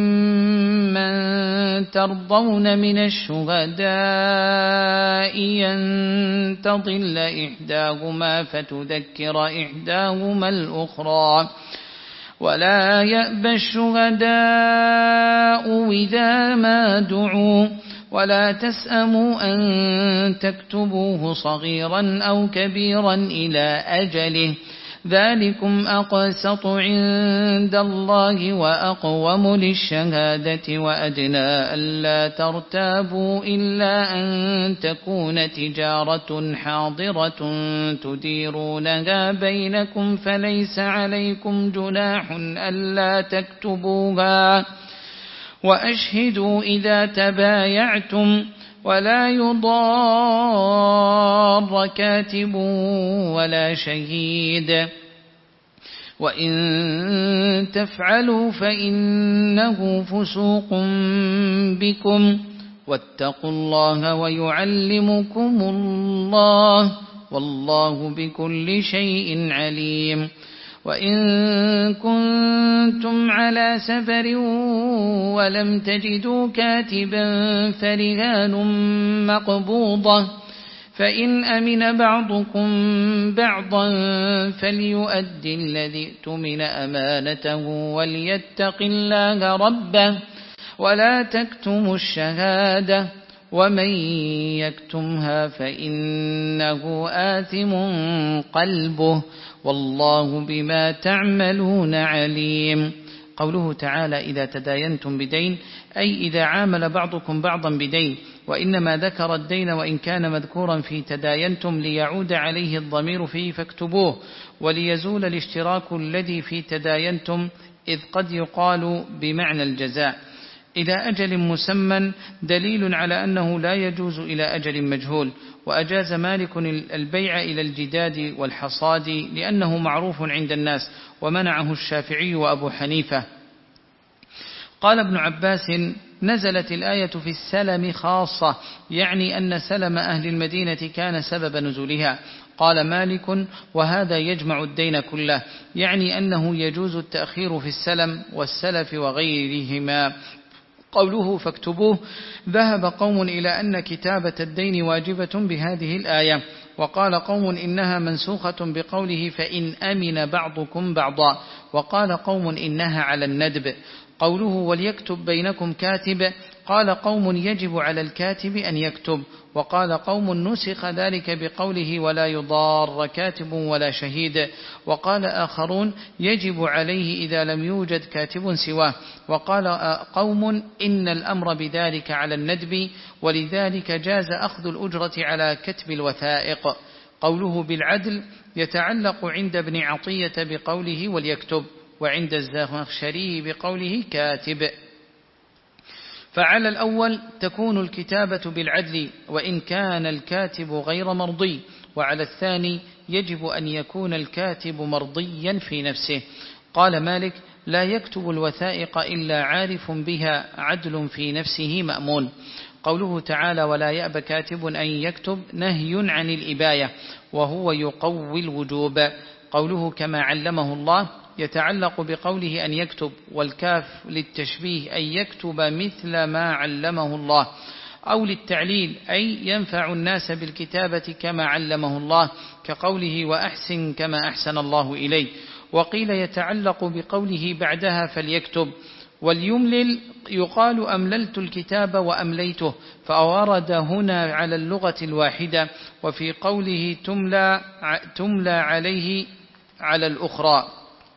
S2: ممن ترضون من الشهداء أن تضل إحداهما فتذكر إحداهما الأخرى، ولا يأبى الشهداء إذا ما دعوا، ولا تسأموا أن تكتبوه صغيرا أو كبيرا إلى أجله، ذلكم أقسط عند الله وأقوم للشهادة وأدنى ألا ترتابوا إلا أن تكون تجارة حاضرة تديرونها بينكم فليس عليكم جناح ألا تكتبوها، وأشهدوا إذا تبايعتم، ولا يضار كاتب ولا شهيد، وإن تفعلوا فإنه فسوق بكم، واتقوا الله ويعلمكم الله والله بكل شيء عليم. وإن كنتم على سفر ولم تجدوا كاتبا فرهان مقبوضة، فإن أمن بعضكم بعضا فليؤدي الذي اؤتمن أمانته وليتق الله ربه ولا تكتموا الشهادة، ومن يكتمها فإنه آثم قلبه والله بما تعملون عليم. قوله تعالى إذا تداينتم بدين، أي إذا عامل بعضكم بعضا بدين، وإنما ذكر الدين وإن كان مذكورا في تداينتم ليعود عليه الضمير فيه فاكتبوه، وليزول الاشتراك الذي في تداينتم، إذ قد يقال بمعنى الجزاء. إلى أجل مسمى دليل على أنه لا يجوز إلى أجل مجهول. وأجاز مالك البيع إلى الجداد والحصاد لأنه معروف عند الناس، ومنعه الشافعي وأبو حنيفة. قال ابن عباس: نزلت الآية في السلم خاصة، يعني أن سلم أهل المدينة كان سبب نزولها. قال مالك: وهذا يجمع الدين كله، يعني أنه يجوز التأخير في السلم والسلف وغيرهما. قوله فاكتبوه، ذهب قوم إلى أن كتابة الدين واجبة بهذه الآية، وقال قوم إنها منسوخة بقوله فإن أمن بعضكم بعضا، وقال قوم إنها على الندب. قوله وليكتب بينكم كاتب، قال قوم يجب على الكاتب أن يكتب، وقال قوم نسخ ذلك بقوله ولا يضار كاتب ولا شهيد، وقال آخرون يجب عليه إذا لم يوجد كاتب سواه، وقال قوم إن الأمر بذلك على الندب، ولذلك جاز أخذ الأجرة على كتب الوثائق. قوله بالعدل يتعلق عند ابن عطية بقوله وليكتب، وعند الزمخشري بقوله كاتب. فعلى الأول تكون الكتابة بالعدل وإن كان الكاتب غير مرضي، وعلى الثاني يجب أن يكون الكاتب مرضيا في نفسه. قال مالك: لا يكتب الوثائق إلا عارف بها عدل في نفسه مأمون. قوله تعالى ولا يأب كاتب أن يكتب نهي عن الإباية، وهو يقوي الوجوب. قوله كما علمه الله يتعلق بقوله أن يكتب، والكاف للتشبيه أن يكتب مثل ما علمه الله، أو للتعليل أي ينفع الناس بالكتابة كما علمه الله، كقوله وأحسن كما أحسن الله إليه. وقيل يتعلق بقوله بعدها فليكتب. واليملل يقال أمللت الكتاب وأمليته، فأورد هنا على اللغة الواحدة، وفي قوله تملى, تملى عليه على الأخرى.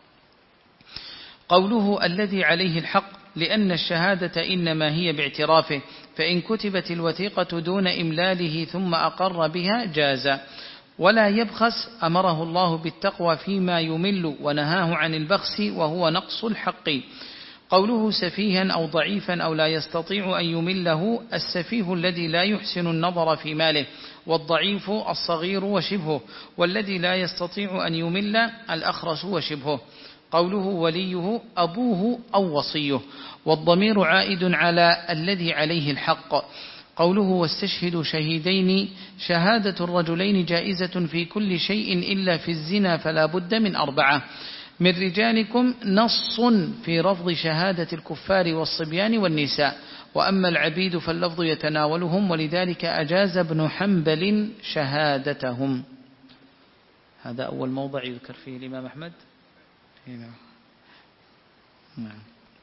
S2: قوله الذي عليه الحق، لأن الشهادة إنما هي باعترافه، فإن كتبت الوثيقة دون إملاله ثم أقر بها جاز. ولا يبخس أمره الله بالتقوى فيما يمل، ونهاه عن البخس وهو نقص الحق. قوله سفيها أو ضعيفا أو لا يستطيع أن يمله، السفيه الذي لا يحسن النظر في ماله، والضعيف الصغير وشبهه، والذي لا يستطيع أن يمل الأخرس وشبهه. قوله وليه أبوه أو وصيه، والضمير عائد على الذي عليه الحق. قوله واستشهدوا شهيدين، شهادة الرجلين جائزة في كل شيء إلا في الزنا فلا بد من أربعة من رجالكم، نص في رفض شهادة الكفار والصبيان والنساء، وأما العبيد فاللفظ يتناولهم، ولذلك أجاز ابن حنبل شهادتهم. هذا أول موضع يذكر فيه الإمام أحمد. هنا نعم.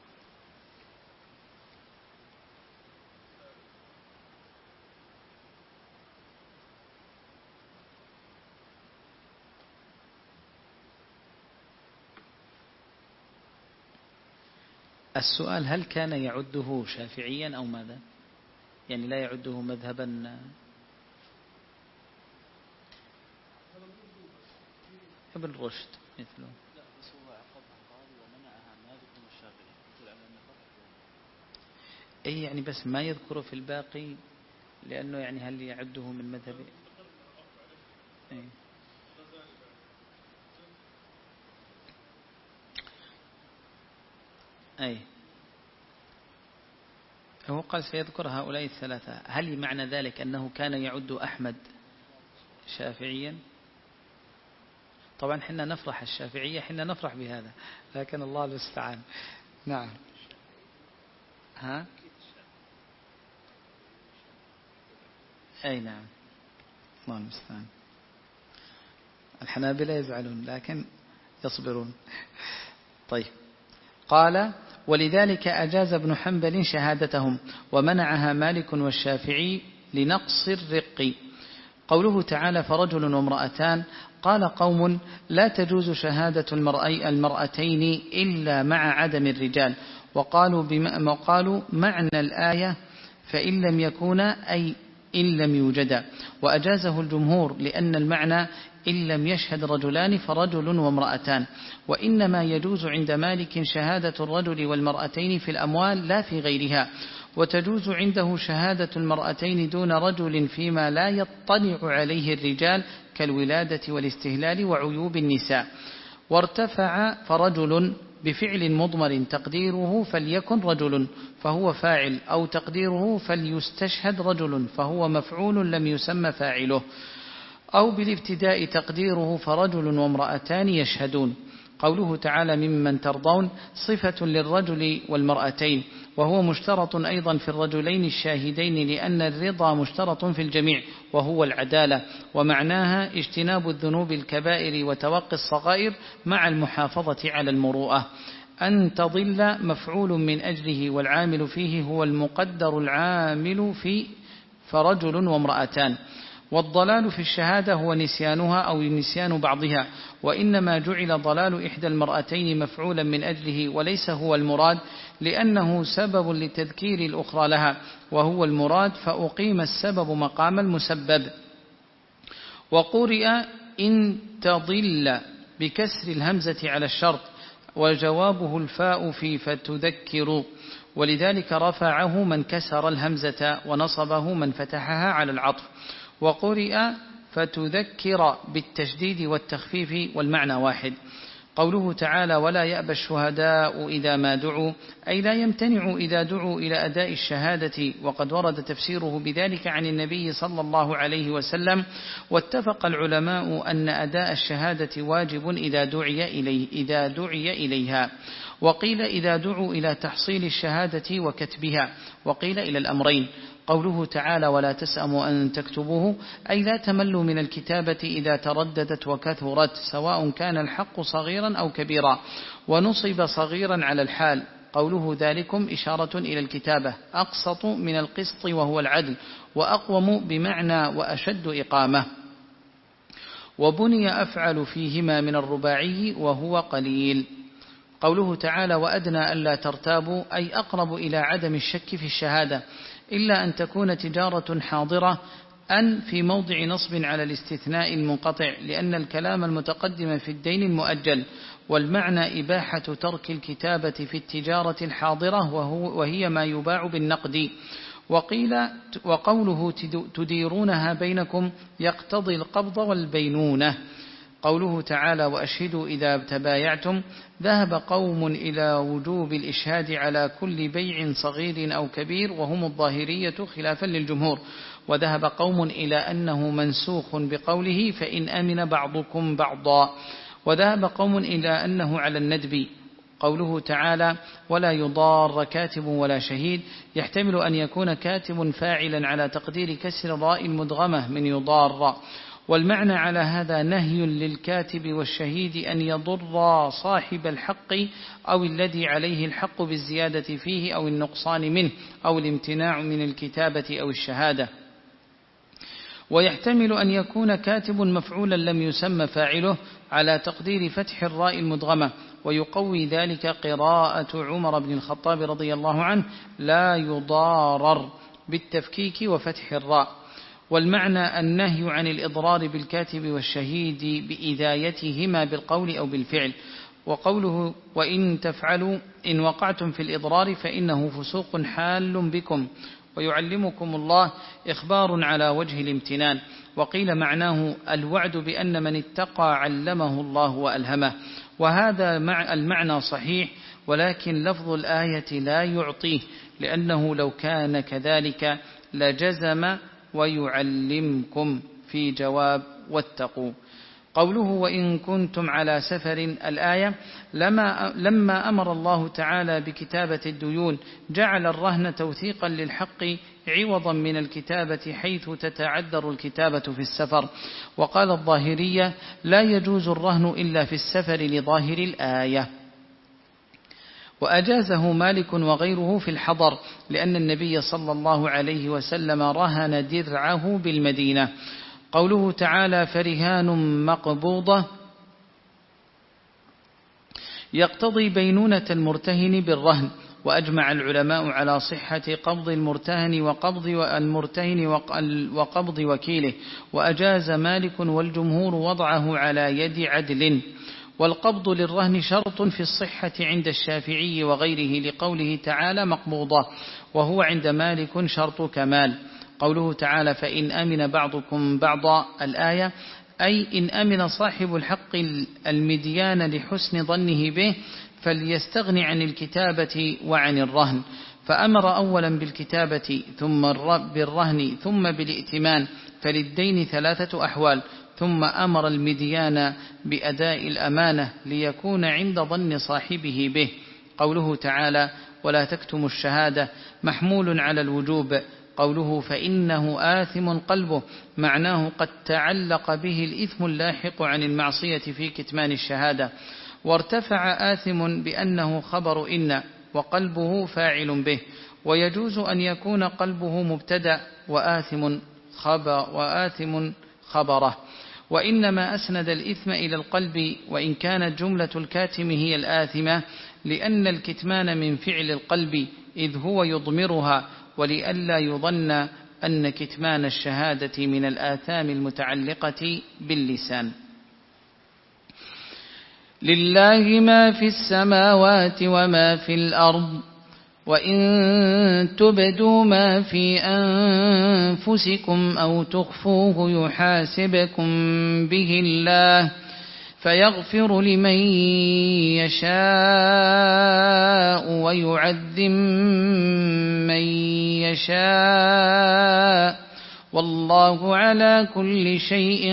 S1: السؤال هل كان يعده شافعيا أو ماذا؟ يعني لا يعده مذهبا ابن رشد مثله. أي يعني بس ما يذكره في الباقي، لأنه يعني هل يعده من مذهب أي. أي هو قال سيذكر هؤلاء الثلاثة. هل معنى ذلك أنه كان يعد أحمد شافعيا؟ طبعا حنا نفرح الشافعية، حنا نفرح بهذا، لكن الله المستعان. نعم. ها أي نعم، الله المستعان. الحنابلة يزعلون لكن يصبرون. طيب. قال ولذلك أجاز ابن حنبل شهادتهم، ومنعها مالك والشافعي لنقص الرق. قوله تعالى فرجل وامرأتان، قال قوم لا تجوز شهادة المرأتين إلا مع عدم الرجال، وقالوا, وقالوا معنى الآية فإن لم يكونا أي
S2: إن لم يوجدا، وأجازه الجمهور لأن المعنى إن لم يشهد رجلان فرجل وامرأتان، وإنما يجوز عند مالك شهادة الرجل والمرأتين في الأموال لا في غيرها، وتجوز عنده شهادة المرأتين دون رجل فيما لا يطلع عليه الرجال كالولادة والاستهلال وعيوب النساء. وارتفع فرجل بفعل مضمر تقديره فليكن رجل فهو فاعل، أو تقديره فليستشهد رجل فهو مفعول لم يسمى فاعله، أو بالابتداء تقديره فرجل وامرأتان يشهدون. قوله تعالى ممن ترضون صفة للرجل والمرأتين، وهو مشترط أيضا في الرجلين الشاهدين لأن الرضا مشترط في الجميع وهو العدالة، ومعناها اجتناب الذنوب الكبائر وتوقي الصغائر مع المحافظة على المروءة. أن تضل مفعول من أجله والعامل فيه هو المقدر العامل في فرجل وامرأتان. والضلال في الشهادة هو نسيانها أو نسيان بعضها، وإنما جعل ضلال إحدى المرأتين مفعولا من أجله وليس هو المراد، لأنه سبب لتذكير الأخرى لها وهو المراد، فأقيم السبب مقام المسبب. وقرئ إن تضل بكسر الهمزة على الشرط، وجوابه الفاء في فتذكر، ولذلك رفعه من كسر الهمزة ونصبه من فتحها على العطف. وقرئ فتذكر بالتشديد والتخفيف والمعنى واحد. قوله تعالى ولا يأبى الشهداء إذا ما دعوا، أي لا يمتنعوا إذا دعوا إلى أداء الشهادة، وقد ورد تفسيره بذلك عن النبي صلى الله عليه وسلم. واتفق العلماء أن أداء الشهادة واجب إذا دعي إليه إذا دعي إليها، وقيل إذا دعوا إلى تحصيل الشهادة وكتبها، وقيل إلى الأمرين. قوله تعالى ولا تسأموا أن تكتبوه، أي لا تملوا من الكتابة إذا ترددت وكثرت، سواء كان الحق صغيرا أو كبيرا، ونصب صغيرا على الحال. قوله ذلكم إشارة إلى الكتابة، أقسط من القسط وهو العدل، وأقوم بمعنى وأشد إقامة. وبني أفعل فيهما من الرباعي وهو قليل. قوله تعالى وأدنى ألا ترتابوا، أي أقرب إلى عدم الشك في الشهادة، إلا أن تكون تجارة حاضرة، أن في موضع نصب على الاستثناء المنقطع، لأن الكلام المتقدم في الدين المؤجل، والمعنى إباحة ترك الكتابة في التجارة الحاضرة وهو وهي ما يباع بالنقد. وقيل وقوله تديرونها بينكم يقتضي القبض والبينونة. قوله تعالى وأشهدوا إذا تبايعتم، ذهب قوم إلى وجوب الإشهاد على كل بيع صغير أو كبير وهم الظاهرية خلافا للجمهور، وذهب قوم إلى أنه منسوخ بقوله فإن أمن بعضكم بعضا، وذهب قوم إلى أنه على الندب. قوله تعالى ولا يضار كاتب ولا شهيد، يحتمل أن يكون كاتب فاعلا على تقدير كسر الراء المدغمة من يضار، والمعنى على هذا نهي للكاتب والشهيد أن يضر صاحب الحق أو الذي عليه الحق بالزيادة فيه أو النقصان منه أو الامتناع من الكتابة أو الشهادة. ويحتمل أن يكون كاتب مفعولا لم يسمى فاعله على تقدير فتح الراء المدغمة، ويقوي ذلك قراءة عمر بن الخطاب رضي الله عنه لا يضارر بالتفكيك وفتح الراء. والمعنى النهي عن الإضرار بالكاتب والشهيد بإذايتهما بالقول أو بالفعل. وقوله وإن تفعلوا إن وقعتم في الإضرار فإنه فسوق حال بكم، ويعلمكم الله إخبار على وجه الامتنان. وقيل معناه الوعد بأن من اتقى علمه الله وألهمه، وهذا المعنى صحيح، ولكن لفظ الآية لا يعطيه، لأنه لو كان كذلك لجزم ويعلمكم في جواب واتقوا. قوله وإن كنتم على سفر، الآية لما, لما أمر الله تعالى بكتابة الديون جعل الرهن توثيقا للحق عوضا من الكتابة، حيث تتعذر الكتابة في السفر. وقال الظاهرية لا يجوز الرهن إلا في السفر لظاهر الآية. وأجازه مالك وغيره في الحضر، لأن النبي صلى الله عليه وسلم رهن درعه بالمدينة. قوله تعالى فرهان مقبوضة، يقتضي بينونة المرتهن بالرهن، وأجمع العلماء على صحة قبض المرتهن وقبض المرتهن وقبض وكيله، وأجاز مالك والجمهور وضعه على يد عدل. والقبض للرهن شرط في الصحة عند الشافعي وغيره لقوله تعالى مقبوضة، وهو عند مالك شرط كمال. قوله تعالى فإن أمن بعضكم بعضا الآية، أي إن أمن صاحب الحق المديان لحسن ظنه به فليستغني عن الكتابة وعن الرهن، فأمر أولا بالكتابة ثم بالرهن ثم بالائتمان، فللدين ثلاثة أحوال، ثم أمر المديان بأداء الأمانة ليكون عند ظن صاحبه به. قوله تعالى ولا تكتموا الشهادة محمول على الوجوب. قوله فإنه آثم قلبه معناه قد تعلق به الإثم اللاحق عن المعصية في كتمان الشهادة. وارتفع آثم بأنه خبر إن وقلبه فاعل به، ويجوز أن يكون قلبه مبتدأ وآثم خبر وآثم خبره، وإنما أسند الإثم إلى القلب، وإن كانت جملة الكاتم هي الآثمة لأن الكتمان من فعل القلب إذ هو يضمرها، ولئلا يظن أن كتمان الشهادة من الآثام المتعلقة باللسان. لله ما في السماوات وما في الأرض، وإن تبدوا ما في أنفسكم أو تخفوه يحاسبكم به الله فيغفر لمن يشاء ويعذب من يشاء، والله على كل شيء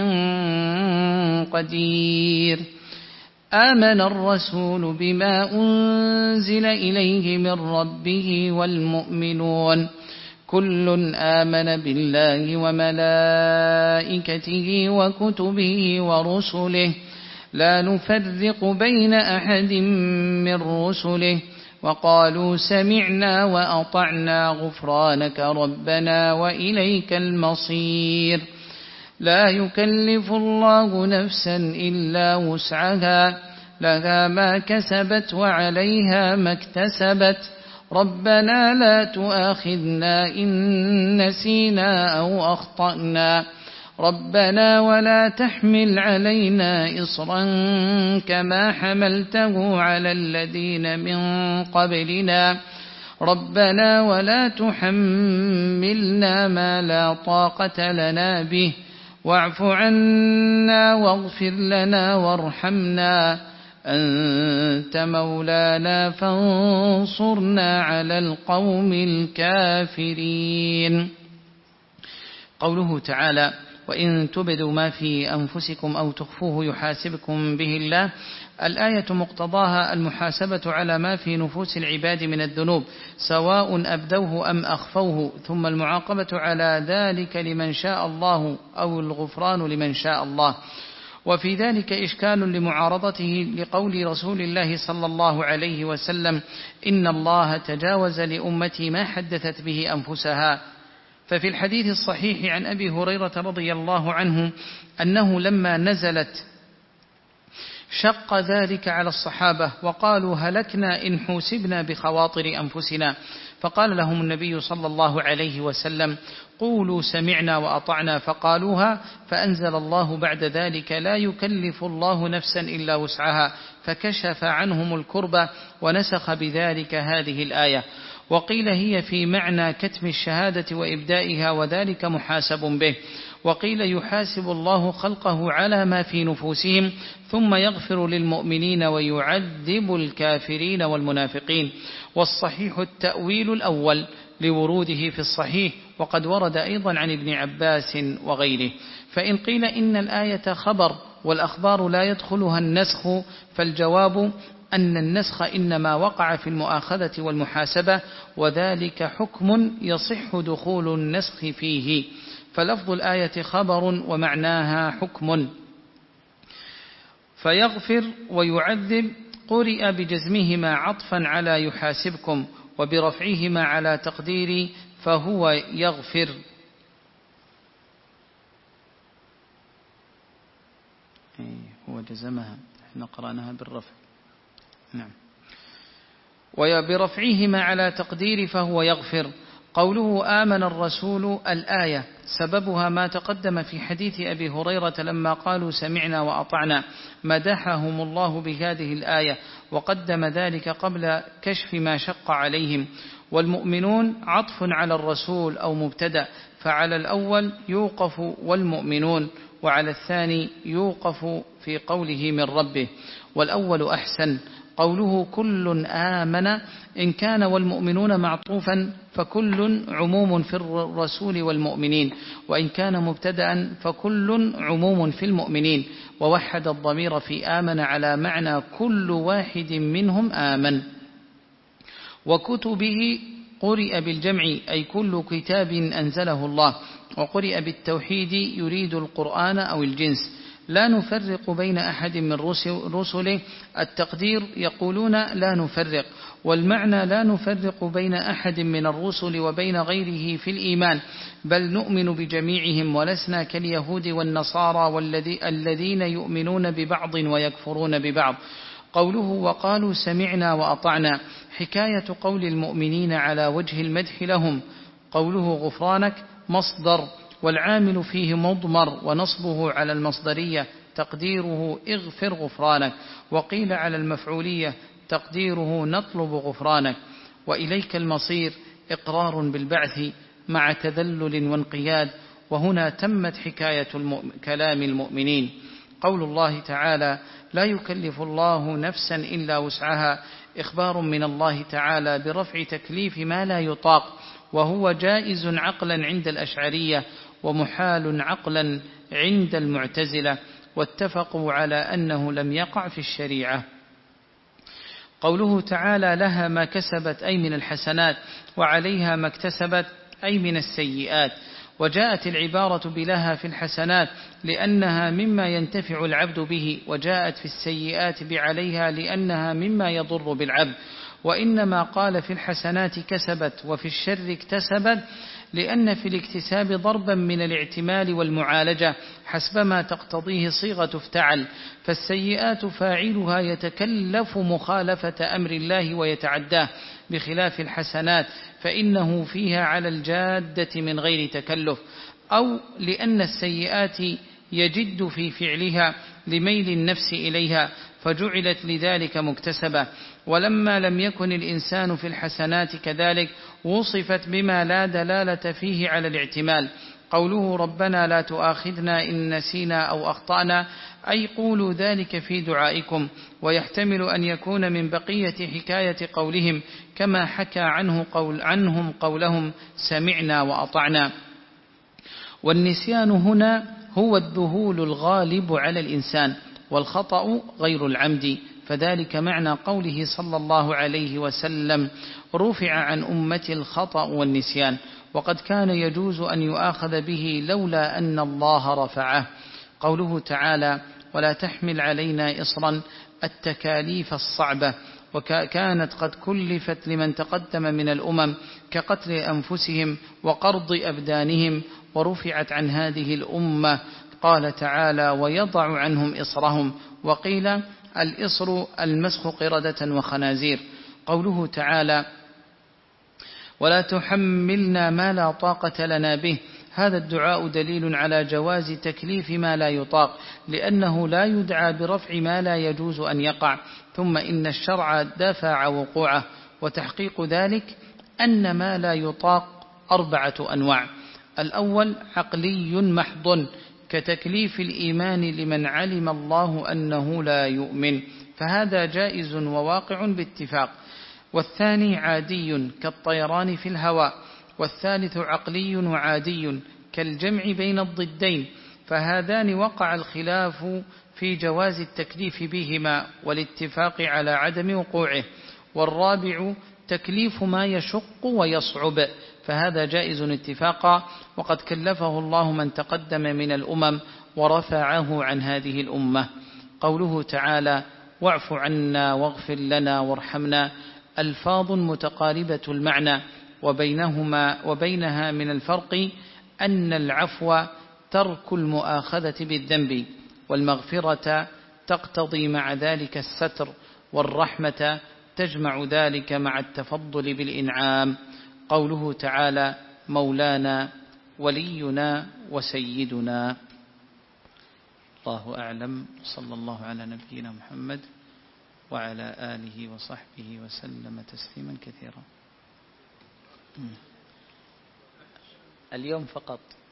S2: قدير. آمن الرسول بما أنزل إليه من ربه والمؤمنون كل آمن بالله وملائكته وكتبه ورسله لا نفرق بين أحد من رسله، وقالوا سمعنا وأطعنا غفرانك ربنا وإليك المصير. لا يكلف الله نفسا إلا وسعها، لها ما كسبت وعليها ما اكتسبت، ربنا لا تؤاخذنا إن نسينا أو أخطأنا، ربنا ولا تحمل علينا إصرا كما حملته على الذين من قبلنا، ربنا ولا تحملنا ما لا طاقة لنا به، واعف عنا واغفر لنا وارحمنا أنت مولانا فانصرنا على القوم الكافرين. قوله تعالى وإن تبدوا ما في أنفسكم أو تخفوه يحاسبكم به الله، الآية مقتضاها المحاسبة على ما في نفوس العباد من الذنوب سواء أبدوه أم أخفوه، ثم المعاقبة على ذلك لمن شاء الله أو الغفران لمن شاء الله. وفي ذلك إشكال لمعارضته لقول رسول الله صلى الله عليه وسلم إن الله تجاوز لأمتي ما حدثت به أنفسها. ففي الحديث الصحيح عن أبي هريرة رضي الله عنه أنه لما نزلت شق ذلك على الصحابة وقالوا هلكنا إن حوسبنا بخواطر أنفسنا، فقال لهم النبي صلى الله عليه وسلم قولوا سمعنا وأطعنا، فقالوها، فأنزل الله بعد ذلك لا يكلف الله نفسا إلا وسعها، فكشف عنهم الكربة ونسخ بذلك هذه الآية. وقيل هي في معنى كتم الشهادة وإبدائها وذلك محاسب به، وقيل يحاسب الله خلقه على ما في نفوسهم ثم يغفر للمؤمنين ويعذب الكافرين والمنافقين. والصحيح التأويل الأول لوروده في الصحيح، وقد ورد أيضا عن ابن عباس وغيره. فإن قيل إن الآية خبر والأخبار لا يدخلها النسخ، فالجواب أن النسخ إنما وقع في المؤاخذة والمحاسبة، وذلك حكم يصح دخول النسخ فيه، فلفظ الآية خبر ومعناها حكم. فيغفر ويعذب قرئ بجزمهما عطفا على يحاسبكم، وبرفعهما على تقدير فهو يغفر. هو جزمها، احنا قرأناها بالرفع. نعم. وبرفعهما على تقدير فهو يغفر. قوله آمن الرسول الآية سببها ما تقدم في حديث أبي هريرة لما قالوا سمعنا وأطعنا، مدحهم الله بهذه الآية وقدم ذلك قبل كشف ما شق عليهم. والمؤمنون عطف على الرسول أو مبتدأ، فعلى الأول يوقف والمؤمنون، وعلى الثاني يوقف في قوله من ربه، والأول أحسن. قوله كل آمن إن كان والمؤمنون معطوفا فكل عموم في الرسول والمؤمنين، وإن كان مبتدأ فكل عموم في المؤمنين، ووحد الضمير في آمن على معنى كل واحد منهم آمن. وكتبه قرئ بالجمع أي كل كتاب أنزله الله، وقرئ بالتوحيد يريد القرآن أو الجنس. لا نفرق بين أحد من رسله، التقدير يقولون لا نفرق، والمعنى لا نفرق بين أحد من الرسل وبين غيره في الإيمان، بل نؤمن بجميعهم ولسنا كاليهود والنصارى والذين يؤمنون ببعض ويكفرون ببعض. قوله وقالوا سمعنا وأطعنا حكاية قول المؤمنين على وجه المدح لهم. قوله غفرانك مصدر، والعامل فيه مضمر ونصبه على المصدرية تقديره اغفر غفرانك، وقيل على المفعولية تقديره نطلب غفرانك. وإليك المصير إقرار بالبعث مع تذلل وانقياد، وهنا تمت حكاية كلام المؤمنين. قول الله تعالى لا يكلف الله نفسا إلا وسعها إخبار من الله تعالى برفع تكليف ما لا يطاق، وهو جائز عقلا عند الأشعرية ومحال عقلا عند المعتزلة، واتفقوا على أنه لم يقع في الشريعة. قوله تعالى لها ما كسبت أي من الحسنات، وعليها ما اكتسبت أي من السيئات. وجاءت العبارة بلها في الحسنات لأنها مما ينتفع العبد به، وجاءت في السيئات بعليها لأنها مما يضر بالعبد. وإنما قال في الحسنات كسبت وفي الشر اكتسبت لأن في الاكتساب ضربا من الاعتمال والمعالجة حسبما تقتضيه صيغة افتعل، فالسيئات فاعلها يتكلف مخالفة أمر الله ويتعداه، بخلاف الحسنات فإنه فيها على الجادة من غير تكلف، أو لأن السيئات يجد في فعلها لميل النفس إليها فجعلت لذلك مكتسبة. ولما لم يكن الإنسان في الحسنات كذلك وصفت بما لا دلالة فيه على الاعتمال. قوله ربنا لا تؤاخذنا إن نسينا أو أخطأنا أي قولوا ذلك في دعائكم، ويحتمل أن يكون من بقية حكاية قولهم كما حكى عنه قول عنهم قولهم سمعنا وأطعنا. والنسيان هنا هو الذهول الغالب على الإنسان، والخطأ غير العمد، فذلك معنى قوله صلى الله عليه وسلم رفع عن أمتي الخطأ والنسيان، وقد كان يجوز أن يؤاخذ به لولا أن الله رفعه. قوله تعالى ولا تحمل علينا إصرا التكاليف الصعبة، وكانت قد كلفت لمن تقدم من الأمم كقتل أنفسهم وقرض أبدانهم، ورفعت عن هذه الأمة. قال تعالى ويضع عنهم إصرهم، وقيل الإصر المسخ قردة وخنازير. قوله تعالى ولا تحملنا ما لا طاقة لنا به، هذا الدعاء دليل على جواز تكليف ما لا يطاق، لأنه لا يدعى برفع ما لا يجوز أن يقع، ثم إن الشرع دافع وقوعه، وتحقيق ذلك أن ما لا يطاق أربعة أنواع. الأول عقلي محض كتكليف الإيمان لمن علم الله أنه لا يؤمن، فهذا جائز وواقع باتفاق. والثاني عادي كالطيران في الهواء. والثالث عقلي وعادي كالجمع بين الضدين، فهذان وقع الخلاف في جواز التكليف بهما والاتفاق على عدم وقوعه. والرابع تكليف ما يشق ويصعب، فهذا جائز اتفاقا، وقد كلفه الله من تقدم من الأمم ورفعه عن هذه الأمة. قوله تعالى واعف عنا واغفر لنا وارحمنا ألفاظ متقاربة المعنى، وبينهما وبينها من الفرق أن العفو ترك المؤاخذة بالذنب، والمغفرة تقتضي مع ذلك الستر، والرحمة تجمع ذلك مع التفضل بالإنعام. قوله تعالى مولانا ولينا وسيدنا.
S1: الله أعلم. صلى الله على نبينا محمد وعلى آله وصحبه وسلم تسليما كثيرا. اليوم فقط